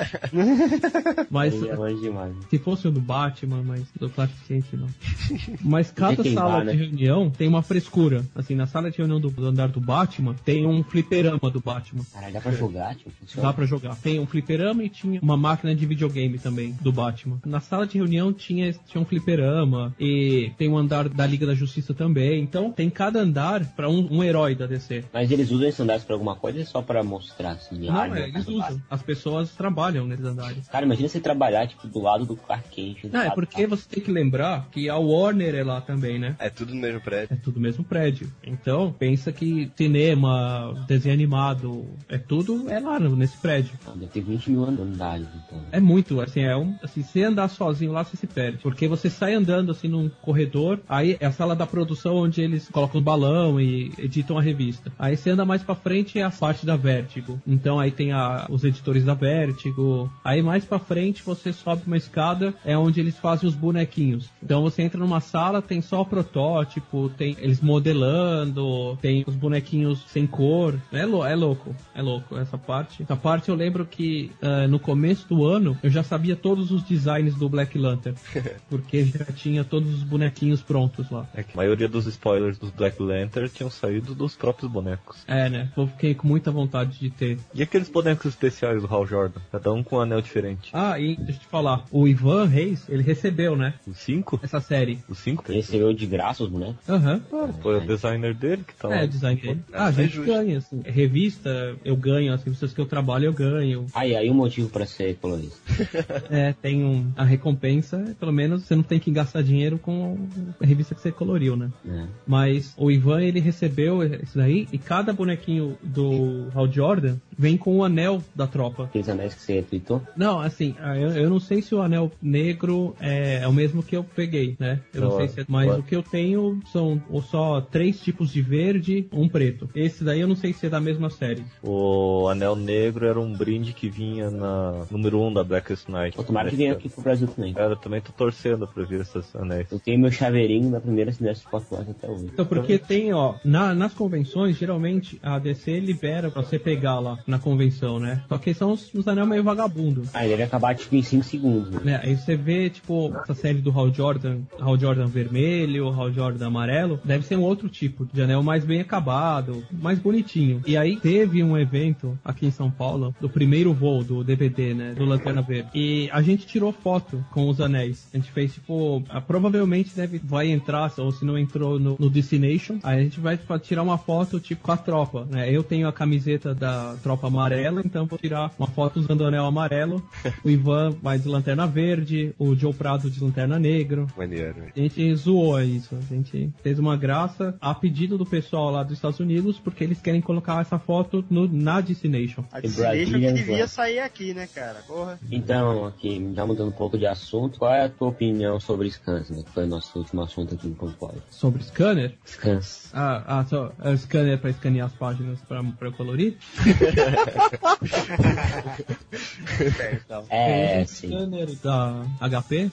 se fosse o do Batman, mas do Clark Kent não. Mas cada sala de reunião tem uma frescura. Assim, na sala de reunião do andar do Batman, tem um fliperama do Batman. Caralho, dá pra jogar? Tipo, dá pra jogar. Tem um fliperama e tinha uma máquina de videogame também, do Batman. Na sala de reunião tinha um fliperama e tem um andar da Liga da Justiça também. Então, tem cada andar pra um herói da DC. Mas eles usam esses andares pra alguma coisa ou só pra mostrar, assim? Não, eles usam. As pessoas trabalham nesses andares. Cara, imagina você trabalhar, tipo, do lado do Clark Kent. Não, é porque você tem que lembrar que a Warner é lá também, né? É tudo no mesmo prédio. É tudo no mesmo prédio. Então, pensa que cinema, desenho animado, tudo lá nesse prédio. Deve ter 20 mil andares, então. É muito, assim, se você andar sozinho lá, você se perde. Porque você sai andando, assim, num corredor, aí é a sala da produção onde eles colocam o balão e editam a revista. Aí você anda mais pra frente, é a parte da Vertigo. Então aí tem os editores da Vertigo. Aí mais pra frente, você sobe uma escada, é onde eles fazem os bonequinhos. Então você entra numa sala, tem só o protótipo, tem eles modelando, tem os bonequinhos sem cor. É louco essa parte. Essa parte eu lembro que no começo do ano, eu já sabia todos os designs do Black Lantern. Porque já tinha todos os bonequinhos prontos lá. É que a maioria dos spoilers dos Black Lantern tinham saído dos próprios bonecos. Né? Eu fiquei com muita vontade de ter. E aqueles bonecos especiais do Hal Jordan? Cada um com um anel diferente. E deixa eu te falar, o Ivan Reis, ele recebeu, né? Os 5? Essa série. Os 5? Ele recebeu de graça os bonecos? Foi o designer dele que tá lá. O design dele. A gente ganha, assim. Revista, eu ganho, as revistas que eu trabalho, eu ganho. E aí um motivo pra ser colorista. Tem a recompensa, pelo menos você não tem que gastar dinheiro com a revista que você coloriu, né? Mas o Ivan, ele recebeu isso daí, e cada bonequinho do Hal Jordan vem com o anel da tropa. Aqueles anéis que você tweetou? Não, assim, eu não sei se o anel negro é o mesmo que eu peguei, né? Eu não sei se mas o que eu tenho são só 3 tipos de verde, um preto. Esse daí eu não sei se é da mesma série. O anel negro era um brinde que vinha na número 1 da Blackest Night. Tomara que venha aqui pro Brasil também. Eu também tô torcendo pra ver esses anéis. Eu tenho meu chaveirinho da primeira Cinesta Spotlight até hoje. Então, porque tem, nas convenções, geralmente, a DC libera pra você pegar lá na convenção, né? Só que são uns anéis meio vagabundo. Ele deve acabar, tipo, em 5 segundos. Né? Aí você vê, tipo, essa série do Hal Jordan vermelho, Hal Jordan amarelo, deve ser um outro tipo de anel mais bem acabado, mais bonitinho. E aí teve um evento aqui em São Paulo, do primeiro voo do DVD, né? Do Lanterna Verde. E a gente tirou foto com os anéis. A gente fez, tipo, provavelmente vai entrar, ou se não entrou no Destination, aí a gente vai tirar uma foto, tipo, com a tropa, né? Eu tenho a camiseta da tropa amarela, então vou tirar uma foto usando o anel amarelo. O Ivan vai de Lanterna Verde, o Joe Prado de Lanterna Negro. Maneiro. A gente zoou isso. A gente fez uma graça a pedido do pessoal lá dos Estados Unidos, porque eles querem colocar essa foto na Destination. A Destination que devia sair aqui, né, cara? Porra. Então, aqui, já mudando um pouco de assunto, qual é a tua opinião sobre scans, né? Que foi o nosso último assunto aqui no Ponto. Sobre scanner? Scans. Só scanner pra escanear as páginas pra eu colorir? Sim. Scanner da HP?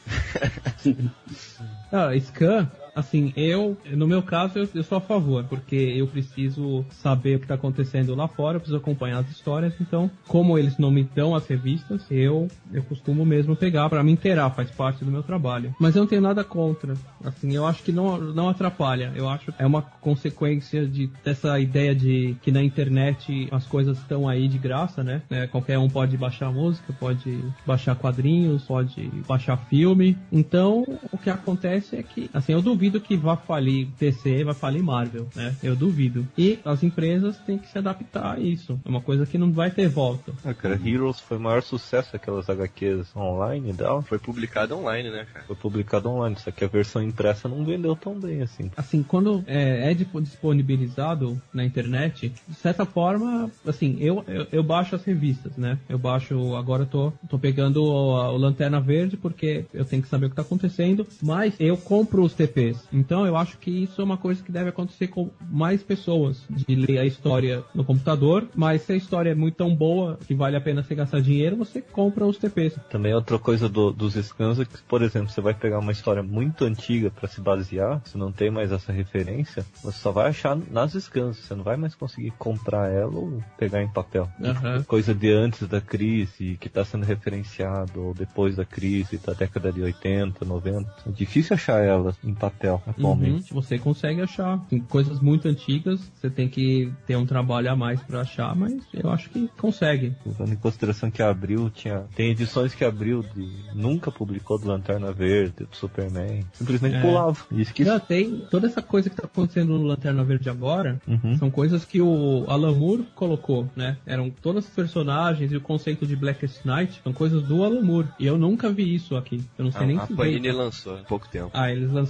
Scan, assim, no meu caso, eu sou a favor, porque eu preciso saber o que está acontecendo lá fora, eu preciso acompanhar as histórias, então, como eles não me dão as revistas, eu costumo mesmo pegar para me inteirar, faz parte do meu trabalho. Mas eu não tenho nada contra, assim, eu acho que não atrapalha, eu acho que é uma consequência dessa ideia de que na internet as coisas estão aí de graça, né? Qualquer um pode baixar música, pode baixar quadrinhos, pode baixar filme, então, o que acontece é que, assim, eu duvido que vá falir DC, vai falir Marvel, né? Eu duvido. E as empresas têm que se adaptar a isso. É uma coisa que não vai ter volta. Cara, Heroes foi o maior sucesso, aquelas HQs online e tal. Foi publicado online, né, cara? Foi publicado online, só que a versão impressa não vendeu tão bem assim. Assim, quando é disponibilizado na internet, de certa forma, assim, eu baixo as revistas, né? Eu baixo, agora eu tô pegando o Lanterna Verde porque eu tenho que saber o que tá acontecendo, mas eu compro os TPs. Então eu acho que isso é uma coisa que deve acontecer com mais pessoas, de ler a história no computador, mas se a história é muito tão boa que vale a pena você gastar dinheiro, você compra os TPs. Também outra coisa dos scans é que, por exemplo, você vai pegar uma história muito antiga para se basear, você não tem mais essa referência, você só vai achar nas scans, você não vai mais conseguir comprar ela ou pegar em papel. Coisa de antes da crise, que está sendo referenciado, ou depois da crise, da década de 80, 90. É difícil achar ela em papel atualmente. Você consegue achar. Tem coisas muito antigas, você tem que ter um trabalho a mais pra achar, mas eu acho que consegue. Levando em consideração que a Abril tem edições que a Abril nunca publicou do Lanterna Verde, do Superman, simplesmente pulava. Tem toda essa coisa que tá acontecendo no Lanterna Verde agora, são coisas que o Alan Moore colocou, né? Eram todos os personagens e o conceito de Blackest Night, são coisas do Alan Moore. E eu nunca vi isso aqui. Eu não sei nem se a Panini lançou há pouco tempo. Eles lançaram, mas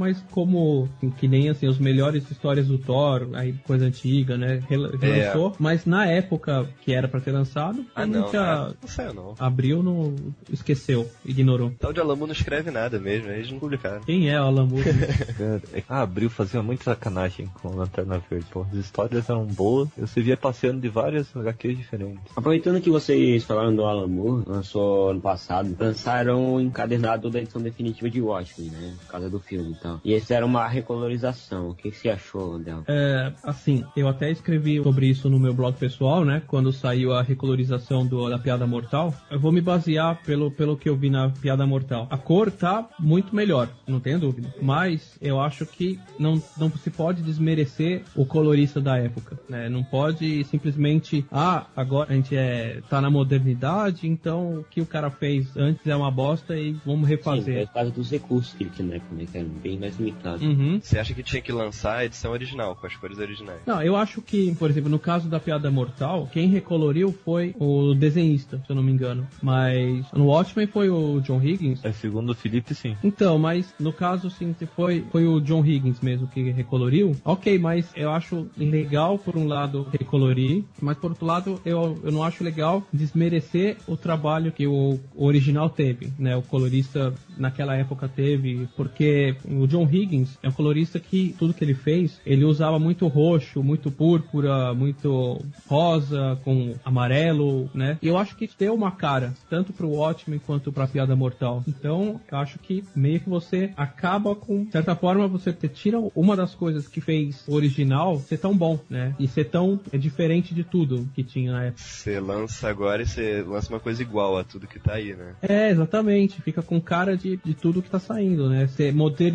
mas como que nem assim, os melhores histórias do Thor, aí coisa antiga, né? Relançou, mas na época que era pra ter lançado, não saiu não. Abriu, não esqueceu, ignorou. O tal de Alan Moore não escreve nada mesmo, eles não publicaram. Quem é o Alan Moore? Abril fazia muita sacanagem com a Lanterna Verde, pô. As histórias eram boas, você via passeando de várias HQs diferentes. Aproveitando que vocês falaram do Alan Moore, lançou ano passado, lançaram o encadernado da edição definitiva de Watchmen, né? Por causa do filme e tal. E esse era uma recolorização. O que você achou dela? Assim, eu até escrevi sobre isso no meu blog pessoal, né? Quando saiu a recolorização da Piada Mortal. Eu vou me basear pelo que eu vi na Piada Mortal. A cor tá muito melhor, não tenho dúvida. Mas eu acho que não se pode desmerecer o colorista da época, né? Não pode simplesmente, agora a gente tá na modernidade, então o que o cara fez antes é uma bosta e vamos refazer. Sim, é por causa dos recursos que ele tinha, né? Que eram bem mais limitados. Você acha que tinha que lançar a edição original, com as cores originais? Não, eu acho que, por exemplo, no caso da Piada Mortal, quem recoloriu foi o desenhista, se eu não me engano. Mas no Watchmen foi o John Higgins. Segundo o Felipe, sim. Então, mas no caso, sim, foi o John Higgins mesmo que recoloriu. Ok, mas eu acho legal, por um lado, recolorir, mas por outro lado, eu não acho legal desmerecer o trabalho que o original teve, né? O colorista naquela época teve, porque o John Higgins é um colorista que tudo que ele fez, ele usava muito roxo, muito púrpura, muito rosa, com amarelo, né? E eu acho que deu uma cara, tanto pro Watchmen quanto pra Piada Mortal. Então, eu acho que meio que você acaba com, de certa forma, você tira uma das coisas que fez o original ser tão bom, né? E ser tão diferente de tudo que tinha na época. Você lança agora e você lança uma coisa igual a tudo que tá aí, né? Exatamente. Fica com cara de tudo que tá saindo, né? Você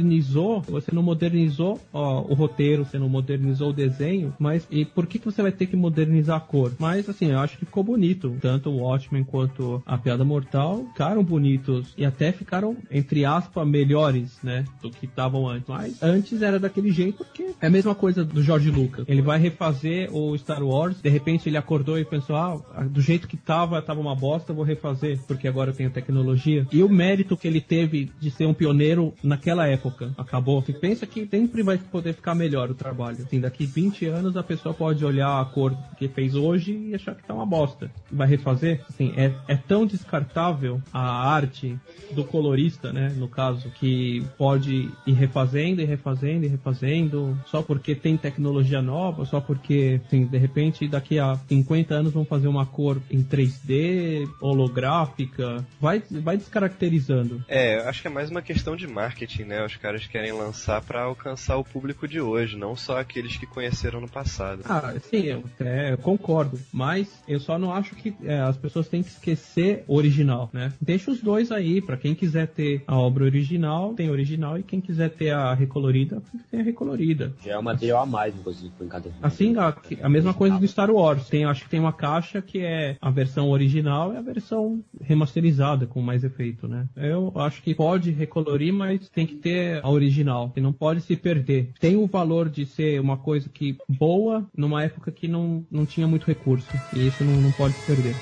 não modernizou o roteiro, você não modernizou o desenho, mas e por que você vai ter que modernizar a cor? Mas, assim, eu acho que ficou bonito. Tanto o Watchmen quanto a Piada Mortal ficaram bonitos e até ficaram, entre aspas, melhores, né? Do que estavam antes. Mas antes era daquele jeito porque é a mesma coisa do George Lucas. Ele vai refazer o Star Wars, de repente ele acordou e pensou, do jeito que tava uma bosta, vou refazer, porque agora eu tenho tecnologia. E o mérito que ele teve de ser um pioneiro naquela época acabou. Você pensa que sempre vai poder ficar melhor o trabalho. Assim, daqui 20 anos a pessoa pode olhar a cor que fez hoje e achar que tá uma bosta. Vai refazer? Assim, é tão descartável a arte do colorista, né, no caso, que pode ir refazendo e refazendo e refazendo, só porque tem tecnologia nova, só porque, assim, de repente daqui a 50 anos vão fazer uma cor em 3D, holográfica, vai descaracterizando. Eu acho que é mais uma questão de marketing, né? Os caras querem lançar pra alcançar o público de hoje, não só aqueles que conheceram no passado. Sim, eu concordo, mas eu só não acho que as pessoas têm que esquecer o original, né? Deixa os dois aí, pra quem quiser ter a obra original, tem original, e quem quiser ter a recolorida, tem a recolorida. Já é um material a mais, inclusive, em cada filme. Assim, a mesma coisa do Star Wars. Acho que tem uma caixa que é a versão original e a versão remasterizada, com mais efeito, né? Eu acho que pode recolorir, mas tem que ter a original, que não pode se perder. Tem o valor de ser uma coisa que boa numa época que não tinha muito recurso, e isso não pode se perder.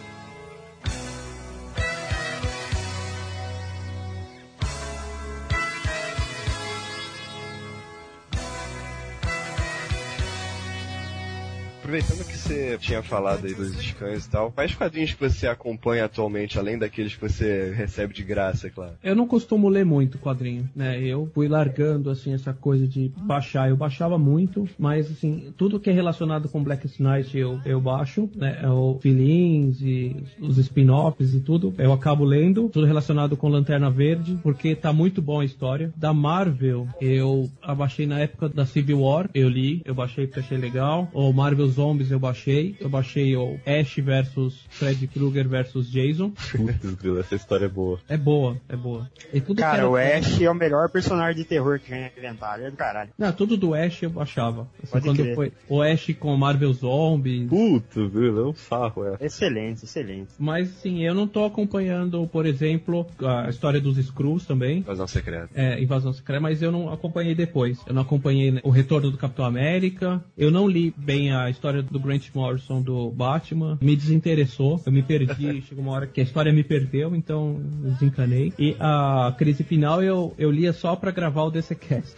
Aproveitando que você tinha falado aí dos scans e tal, quais quadrinhos que você acompanha atualmente, além daqueles que você recebe de graça, é claro? Eu não costumo ler muito quadrinho, né? Eu fui largando, assim, essa coisa de baixar. Eu baixava muito, mas, assim, tudo que é relacionado com Blackest Night eu baixo, né? O fill-ins e os spin-offs e tudo, eu acabo lendo. Tudo relacionado com Lanterna Verde, porque tá muito bom a história. Da Marvel, eu abaixei na época da Civil War, eu baixei porque achei legal. O Marvel Zombies eu baixei o Ash versus Freddy Krueger versus Jason. Essa história é boa. É boa. E tudo cara, o Ash é o melhor personagem de terror que já inventaram, é do caralho. Não, tudo do Ash eu baixava. Assim, quando crer. Foi o Ash com Marvel Zombies. Putz, é um sarro, Excelente. Mas, assim, eu não tô acompanhando, por exemplo, a história dos Skrulls também. Invasão Secreta. Invasão Secreta, mas eu não acompanhei depois. Eu não acompanhei o retorno do Capitão América. Eu não li bem a história história do Grant Morrison do Batman, me desinteressou, eu me perdi, chegou uma hora que a história me perdeu, então eu desencanei. E a crise final eu lia só pra gravar o DCCast.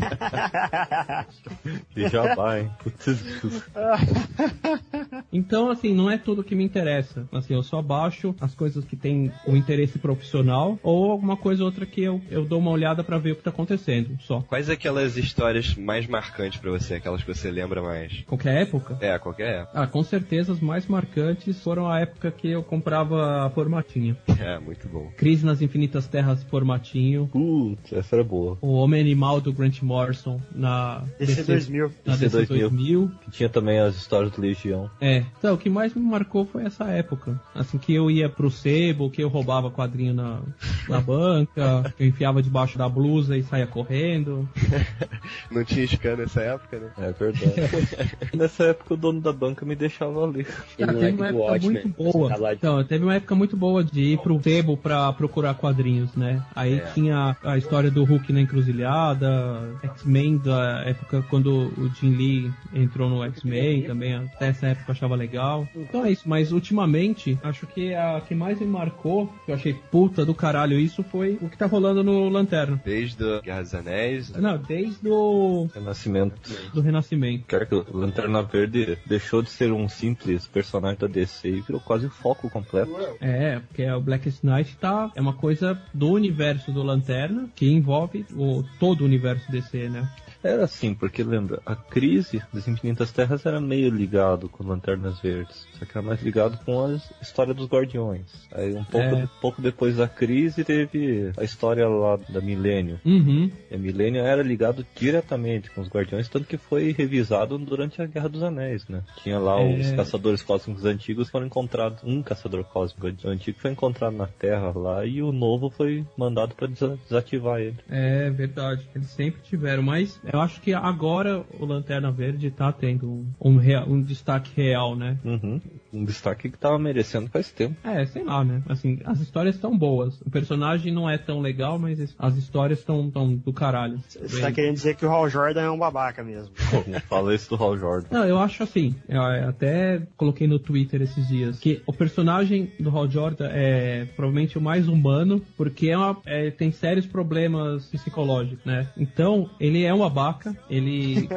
E já vai, putz. Então, assim, não é tudo que me interessa. Assim, eu só baixo as coisas que tem o interesse profissional ou alguma coisa ou outra que eu dou uma olhada pra ver o que tá acontecendo, só. Quais aquelas histórias mais marcantes pra você? Aquelas que você lembra mais? Qualquer época? É, qualquer época. Com certeza as mais marcantes foram a época que eu comprava formatinho. É, muito bom. Crise nas Infinitas Terras formatinho. Putz, essa era boa. O Homem Animal do Grant Morrison na DC 2000. Na DC 2000. Que tinha também as histórias do Legião. Então, o que mais me marcou foi essa época. Assim, que eu ia pro sebo, que eu roubava quadrinho na banca, que eu enfiava debaixo da blusa e saía correndo. Não tinha scan nessa época, né? É verdade. Nessa época o dono da banca me deixava ler. Teve uma época muito boa. Então, teve uma época muito boa de ir pro sebo pra procurar quadrinhos, né? Aí tinha a história do Hulk na Encruzilhada, X-Men da época quando o Jim Lee entrou no X-Men também, até essa época eu achava legal. Então é isso, mas ultimamente, acho que a que mais me marcou, que eu achei puta do caralho isso, foi o que tá rolando no Lanterna. Desde a Guerra dos Anéis? Não, desde o Renascimento. Do Renascimento. Quer que o Lanterna Verde deixou de ser um simples personagem da DC e virou quase o foco completo. Porque o Blackest Night é uma coisa do universo do Lanterna, que envolve todo o universo DC, né? Era assim, porque lembra, a crise das Infinitas Terras era meio ligado com Lanternas Verdes, só que era mais ligado com a história dos Guardiões. Aí pouco depois da crise teve a história lá da Milênio. Uhum. E a Milênio era ligado diretamente com os Guardiões, tanto que foi revisado durante a Guerra dos Anéis, né? Tinha lá os caçadores cósmicos antigos, foram encontrados, um caçador cósmico antigo foi encontrado na Terra lá, e o novo foi mandado para desativar ele. É verdade, eles sempre tiveram, mas eu acho que agora o Lanterna Verde tá tendo um destaque real, né? Uhum. Um destaque que tava merecendo faz tempo. Sei lá, né? Assim, as histórias estão boas. O personagem não é tão legal, mas as histórias estão do caralho. Você tá querendo dizer que o Hal Jordan é um babaca mesmo. Não fala isso do Hal Jordan. Não, eu acho assim, eu até coloquei no Twitter esses dias, que o personagem do Hal Jordan é provavelmente o mais humano, porque tem sérios problemas psicológicos, né? Então, ele é um babaca, ele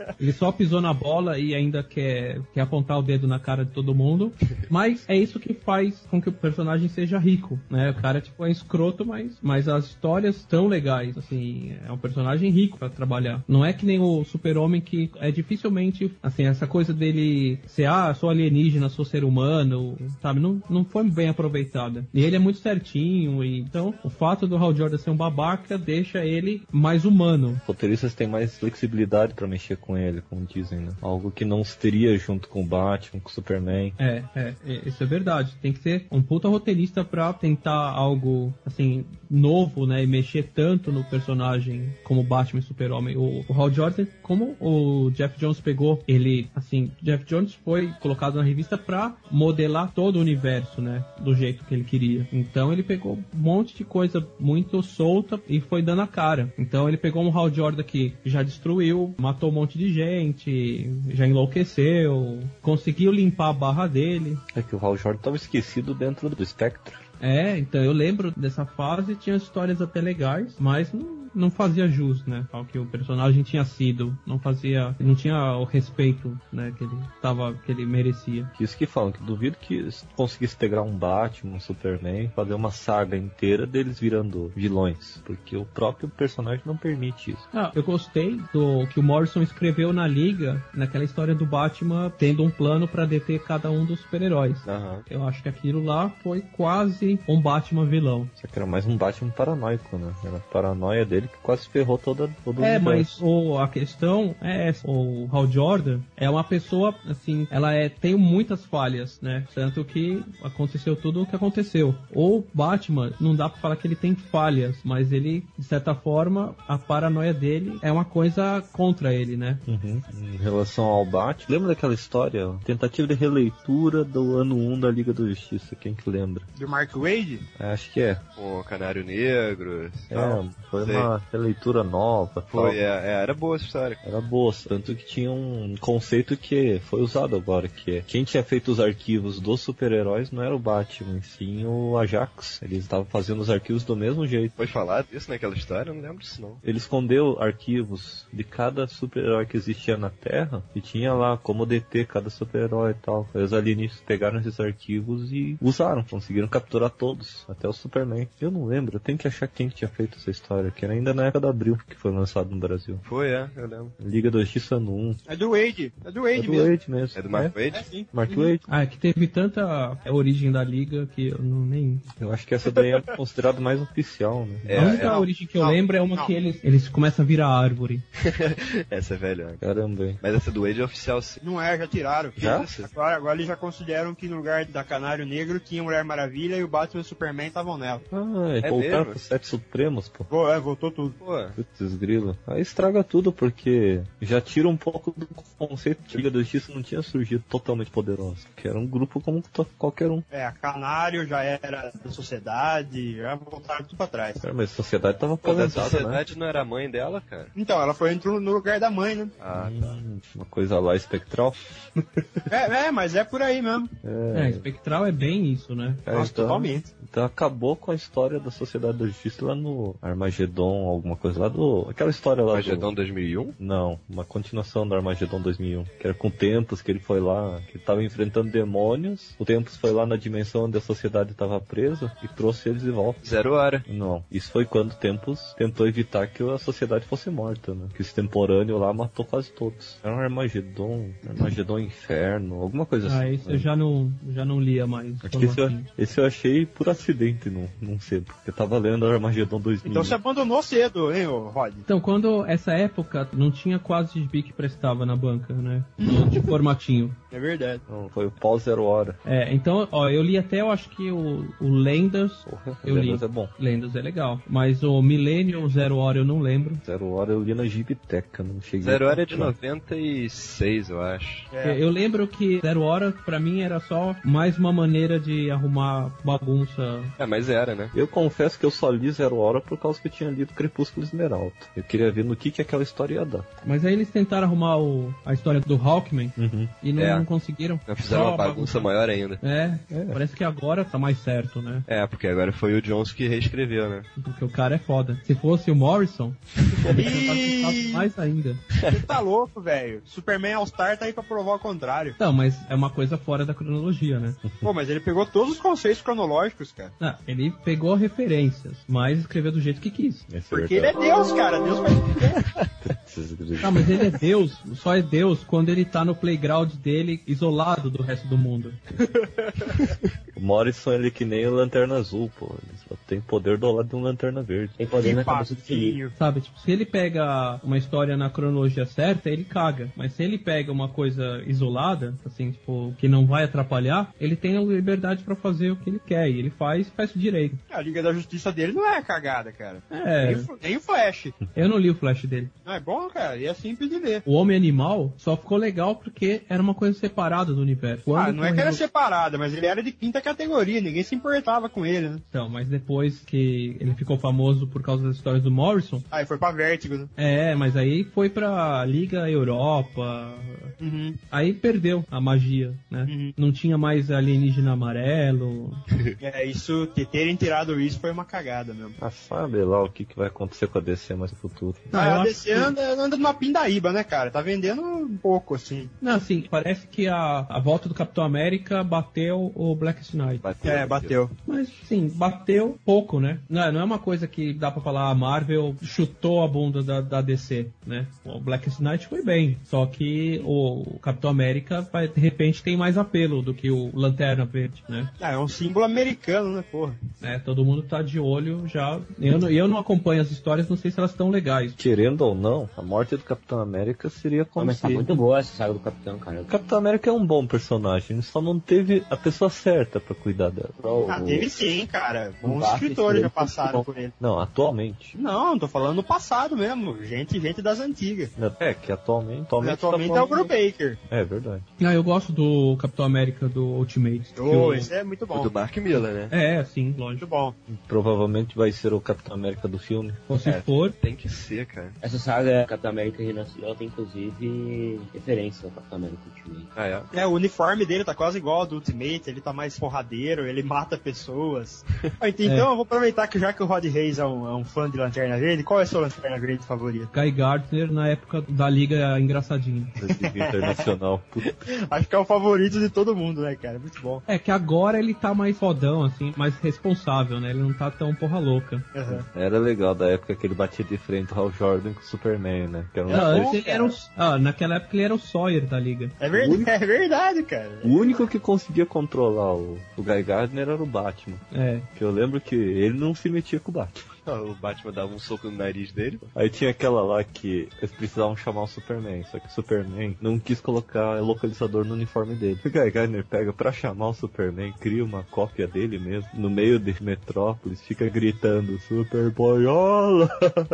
só pisou na bola e ainda quer apontar o dedo na cara de todo mundo, mas é isso que faz com que o personagem seja rico, né? O cara, é escroto, mas as histórias estão legais, assim, é um personagem rico pra trabalhar. Não é que nem o Super-Homem, que é dificilmente, assim, essa coisa dele ser, sou alienígena, sou ser humano, sabe? Não foi bem aproveitada. E ele é muito certinho, então o fato do Hal Jordan ser um babaca deixa ele mais humano. Roteiristas têm mais flexibilidade pra mexer com ele, como dizem, né? Algo que não se teria junto com o Batman, com o Superman. Isso é verdade. Tem que ser um puta roteirista pra tentar algo, assim, novo, né? E mexer tanto no personagem como Batman e Super-Homem. O Hal Jordan, como o Jeff Jones pegou ele, assim, Jeff Jones foi colocado na revista pra modelar todo o universo, né? Do jeito que ele queria. Então ele pegou um monte de coisa muito solta e foi dando a cara. Então ele pegou um Hal Jordan que já destruiu, matou um monte de gente, já enlouqueceu, conseguiu limpar a barra dele. É que o Hal Jordan estava esquecido dentro do Spectre. Então eu lembro dessa fase, tinha histórias até legais, mas não fazia jus, né, ao que o personagem tinha sido, não tinha o respeito, né, que ele merecia. Isso que falam, que duvido que conseguisse pegar um Batman, um Superman, fazer uma saga inteira deles virando vilões, porque o próprio personagem não permite isso. Eu gostei do que o Morrison escreveu na Liga, naquela história do Batman tendo um plano pra deter cada um dos super-heróis. Uhum. Eu acho que aquilo lá foi quase um Batman vilão. Só que era mais um Batman paranoico, né? Era a paranoia dele que quase ferrou todo o universo. Mas a questão é essa. O Hal Jordan é uma pessoa, assim, ela tem muitas falhas, né? Tanto que aconteceu tudo o que aconteceu. O Batman, não dá pra falar que ele tem falhas, mas ele, de certa forma, a paranoia dele é uma coisa contra ele, né? Uhum. Em relação ao Batman, lembra daquela história? Tentativa de releitura do ano 1 da Liga da Justiça, quem que lembra? Do Mark Waid? Acho que é. O Canário Negro. Foi uma uma releitura nova. Foi, era boa essa história. Era boa, tanto que tinha um conceito que foi usado agora, que é quem tinha feito os arquivos dos super-heróis não era o Batman, sim o Ajax. Eles estavam fazendo os arquivos do mesmo jeito. Pode falar disso naquela história? Eu não lembro disso não. Ele escondeu arquivos de cada super-herói que existia na Terra e tinha lá como deter cada super-herói e tal. Aí os alienígenas pegaram esses arquivos e usaram, conseguiram capturar todos, até o Superman. Eu não lembro, eu tenho que achar quem tinha feito essa história, que era ainda na época da Abril, que foi lançado no Brasil. Foi, eu lembro. Liga da Justiça no 1. É do Wade mesmo. É do Mark Wade? Sim. Mark Wade. Ah, é que teve tanta origem da Liga que eu não nem... Eu acho que essa daí é considerada mais oficial, né? A única origem que eu lembro é uma que eles começam a virar árvore. Essa é velha. Caramba, hein? Mas essa do Wade é oficial, sim. Não é, já tiraram. Já? Agora eles já consideram que no lugar da Canário Negro tinha Mulher Maravilha e o Batman e o Superman estavam nela. Voltaram pros 7 Supremos, pô. Voltou tudo. Putz, grilo. Aí estraga tudo, porque já tira um pouco do conceito que a Liga da Justiça não tinha surgido totalmente poderosa. Que era um grupo como qualquer um. A Canário já era da Sociedade, já voltaram tudo pra trás. Mas a Sociedade tava aposentada, A Sociedade não era a mãe dela, cara? Então, ela entrou no lugar da mãe, né? Tá. Uma coisa lá espectral. Mas é por aí mesmo. Espectral é bem isso, né? Nossa, então, totalmente. Então acabou com a história da Sociedade da Justiça lá no Armagedon, alguma coisa lá do... Aquela história lá Armagedon 2001? Não, uma continuação do Armagedon 2001. Que era com o Tempus, que ele foi lá, que ele tava enfrentando demônios. O Tempus foi lá na dimensão onde a Sociedade estava presa e trouxe eles de volta. 0 hora. Não, isso foi quando o Tempus tentou evitar que a Sociedade fosse morta, né? Que esse temporâneo lá matou quase todos. Era um Armagedon Inferno, alguma coisa assim. Isso eu já não lia mais. Acho que esse eu achei por acidente, não sei, porque eu tava lendo Armagedon 2000. Então você abandonou cedo, hein, Rod? Então, quando essa época não tinha quase gibi que prestava na banca, né? De formatinho. É verdade. Não, foi o pós 0 hora. Então, eu li até, eu acho que o Lendas. Porra, eu Lendas li. é bom. Lendas é legal. Mas o Millennium 0 hora eu não lembro. 0 hora eu li na Gibiteca, não cheguei. 0 hora é de 96, eu acho. Eu lembro que 0 hora, pra mim, era só mais uma maneira de arrumar bagunça. Mas era, né? Eu confesso que eu só li 0 hora por causa que eu tinha lido Crepúsculo Esmeralda. Eu queria ver no que aquela história ia dar. Mas aí eles tentaram arrumar a história do Hawkman e não conseguiram. Fizeram uma bagunça maior ainda. Parece que agora tá mais certo, né? Porque agora foi o Jones que reescreveu, né? Porque o cara é foda. Se fosse o Morrison, ele mais ainda. Você tá louco, velho. Superman All-Star tá aí pra provar o contrário. Não, mas é uma coisa fora da cronologia, né? Pô, mas ele pegou todos os conceitos cronológicos, cara. Não, ele pegou referências, mas escreveu do jeito que quis. Porque ele é Deus, cara. Deus faz o que quer. Mas ele é Deus, só é Deus quando ele tá no playground dele, isolado do resto do mundo. O Morrison, ele é que nem o Lanterna Azul, pô. Ele só tem poder do lado de um Lanterna Verde. Tem poder na cabeça do Felipe. Sabe, tipo, se ele pega uma história na cronologia certa, ele caga. Mas se ele pega uma coisa isolada, assim, tipo, que não vai atrapalhar, ele tem a liberdade pra fazer o que ele quer. E ele faz direito. A Liga da Justiça dele não é cagada, cara. Nem o Flash. Eu não li o Flash dele. Não, é bom, cara. E é simples de ler. O Homem Animal só ficou legal porque era uma coisa separada do universo. Não é que era separada, mas ele era de quinta categoria. Ninguém se importava com ele, né? Então, mas depois que ele ficou famoso por causa das histórias do Morrison... Aí foi pra Vertigo, né? Mas aí foi pra Liga Europa... Aí perdeu a magia, né? Não tinha mais alienígena amarelo... Isso, terem tirado isso foi uma cagada mesmo. Sabe lá o que vai acontecer com a DC mais no futuro. A DC anda numa pindaíba, né, cara? Tá vendendo um pouco, assim. Não, assim, parece que a volta do Capitão América bateu o Black Knight. Bateu. Mas, sim, bateu pouco, né? Não é uma coisa que dá pra falar, a Marvel chutou a bunda da DC, né? O Black Knight foi bem, só que o Capitão América, de repente, tem mais apelo do que o Lanterna Verde, né? É um símbolo americano, né, porra? Todo mundo tá de olho já. Eu não acompanho as histórias, não sei se elas estão legais. Querendo ou não, a morte do Capitão América seria como Mas tá muito boa essa saga do Capitão, cara. O Capitão América é um bom personagem, ele só não teve a pessoa certa pra cuidar dela. Teve sim, cara. Bons escritores já passaram por ele. Não, atualmente. Não tô falando no passado mesmo. Gente das antigas. É, que atualmente é o Brubaker. É verdade. Eu gosto do Capitão América do Ultimate. Esse é muito bom. O do Mark Miller, né? É, sim, lógico. Muito bom. Provavelmente vai ser o Capitão América do filme. Ou se for... Tem que ser, cara. Essa saga Capitão América Renasceu tem inclusive referência ao Capitão América Ultimate. Ah, é? O uniforme dele tá quase igual ao do Ultimate, ele tá mais porradeiro, ele mata pessoas. Então eu vou aproveitar que já que o Rod Reis é um fã de Lanterna Verde, qual é o seu Lanterna Verde favorito? Guy Gardner na época da Liga Engraçadinha. Da Liga Internacional. Acho que é o favorito de todo mundo, né, cara? Muito bom. É que agora ele tá mais fodão, assim, mais responsável, né? Ele não tá tão porra louca. Uhum. Era legal da época que ele batia de frente ao Hal Jordan com o Superman, né? Que era naquela época ele era o Sawyer da Liga. É verdade, cara. O único que conseguia controlar o Guy Gardner era o Batman. Que eu lembro que ele não se metia com o Batman. O Batman dava um soco no nariz dele. Aí tinha aquela lá que eles precisavam chamar o Superman, só que o Superman não quis colocar localizador no uniforme dele. O Guy Gardner pega pra chamar o Superman, cria uma cópia dele mesmo, no meio de Metrópolis, fica gritando, Superboiola!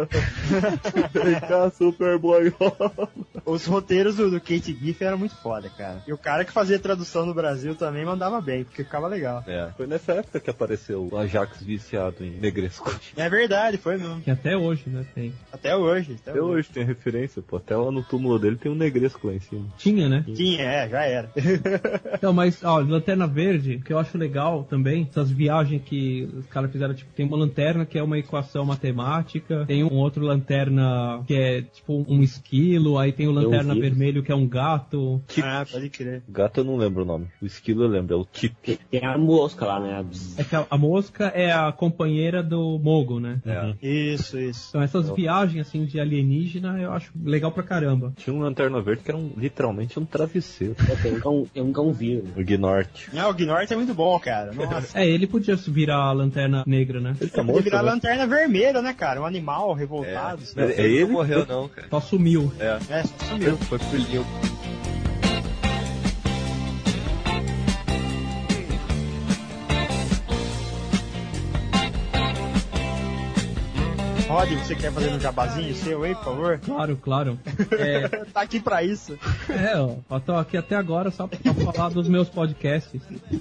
Vem cá, Superboiola! Os roteiros do Kate Giffen eram muito foda, cara. E o cara que fazia tradução no Brasil também mandava bem, porque ficava legal. Foi nessa época que apareceu o Ajax viciado em negresco. É verdade, foi mesmo. Que até hoje, né, tem. Até hoje tem referência, pô. Até lá no túmulo dele tem um negresco lá em cima. Tinha, né? Tinha, já era. Então, mas, Lanterna Verde, que eu acho legal também, essas viagens que os caras fizeram, tipo, tem uma lanterna que é uma equação matemática, tem um outro lanterna que é, tipo, um esquilo, aí tem o lanterna vermelho que é um gato. Pode crer. Gato eu não lembro o nome. O esquilo eu lembro, é o Tip. Tem a mosca lá, né? É que a mosca é a companheira do Mogo, né? Isso. Então essas viagens, assim, de alienígena, eu acho legal pra caramba. Tinha um Lanterna Verde que era literalmente um travesseiro. Tem um cãozinho. O Gnort. O Gnort é muito bom, cara. Nossa. Ele podia virar a Lanterna Negra, né? Ele tá morto, virar a Lanterna Vermelha, né, cara? Um animal revoltado. Ele não morreu, não, cara. Só sumiu. Só sumiu. Foi pro limbo. Rod, você quer fazer um jabazinho seu aí, por favor? Claro. Tá aqui pra isso. Eu tô aqui até agora só pra falar dos meus podcasts.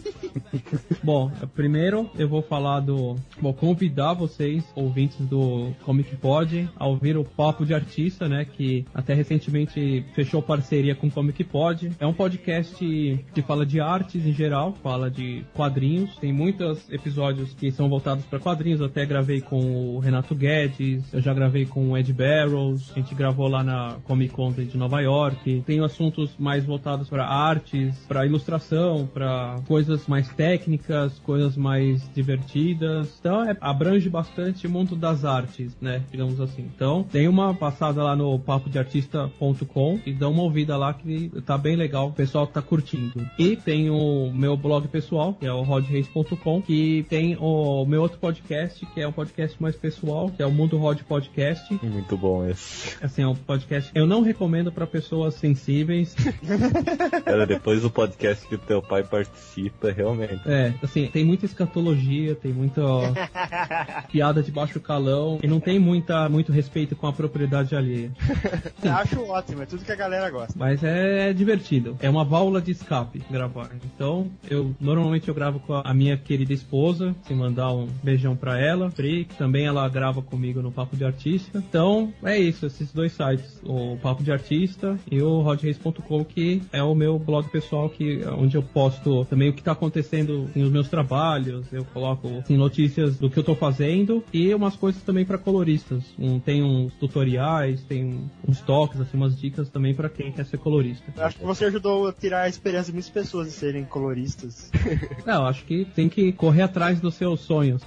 Bom, primeiro eu vou falar vou convidar vocês, ouvintes do Comic Pod, a ouvir o Papo de Artista, né, que até recentemente fechou parceria com o Comic Pod. É um podcast que fala de artes em geral, fala de quadrinhos, tem muitos episódios que são voltados para quadrinhos, eu até gravei com o Renato Guedes, eu já gravei com o Ed Barrows, a gente gravou lá na Comic Con de Nova York. Tenho assuntos mais voltados para artes, para ilustração, para coisas mais técnicas, coisas mais divertidas. Então abrange bastante o mundo das artes, né, digamos assim. Então tem uma passada lá no papodeartista.com e dá uma ouvida lá que tá bem legal, o pessoal tá curtindo. E tem o meu blog pessoal, que é o rodreis.com, que tem o meu outro podcast, que é um podcast mais pessoal, que é o Mundo Rod Podcast. Muito bom esse. Assim, é um podcast eu não recomendo pra pessoas sensíveis. Depois do podcast que o teu pai participa, realmente. Assim, tem muita escatologia, tem muita piada de baixo calão e não tem muito respeito com a propriedade alheia. Eu acho ótimo, é tudo que a galera gosta. Mas é divertido. É uma válvula de escape gravar. Então, normalmente eu gravo com a minha querida esposa, se mandar um beijão pra ela, Pri, que também ela grava comigo no Papo de Artista. Então, é isso, esses dois sites, o Papo de Artista e o rodreis.com, que é o meu blog pessoal, onde eu posto também o que tá acontecendo nos meus trabalhos, eu coloco assim, notícias do que eu tô fazendo e umas coisas também para coloristas. Tem uns tutoriais, tem uns toques, assim, umas dicas também para quem quer ser colorista. Eu acho que você ajudou a tirar a esperança de muitas pessoas de serem coloristas. Não, acho que tem que correr atrás dos seus sonhos.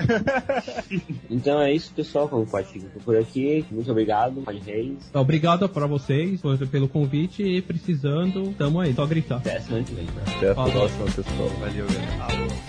Então é isso, pessoal, como pode ficar por aqui. Muito obrigado, Rod Reis. Obrigado pra vocês pelo convite e precisando, tamo aí, só gritar. Até semana que vem. Até a próxima, pessoal. Valeu, galera.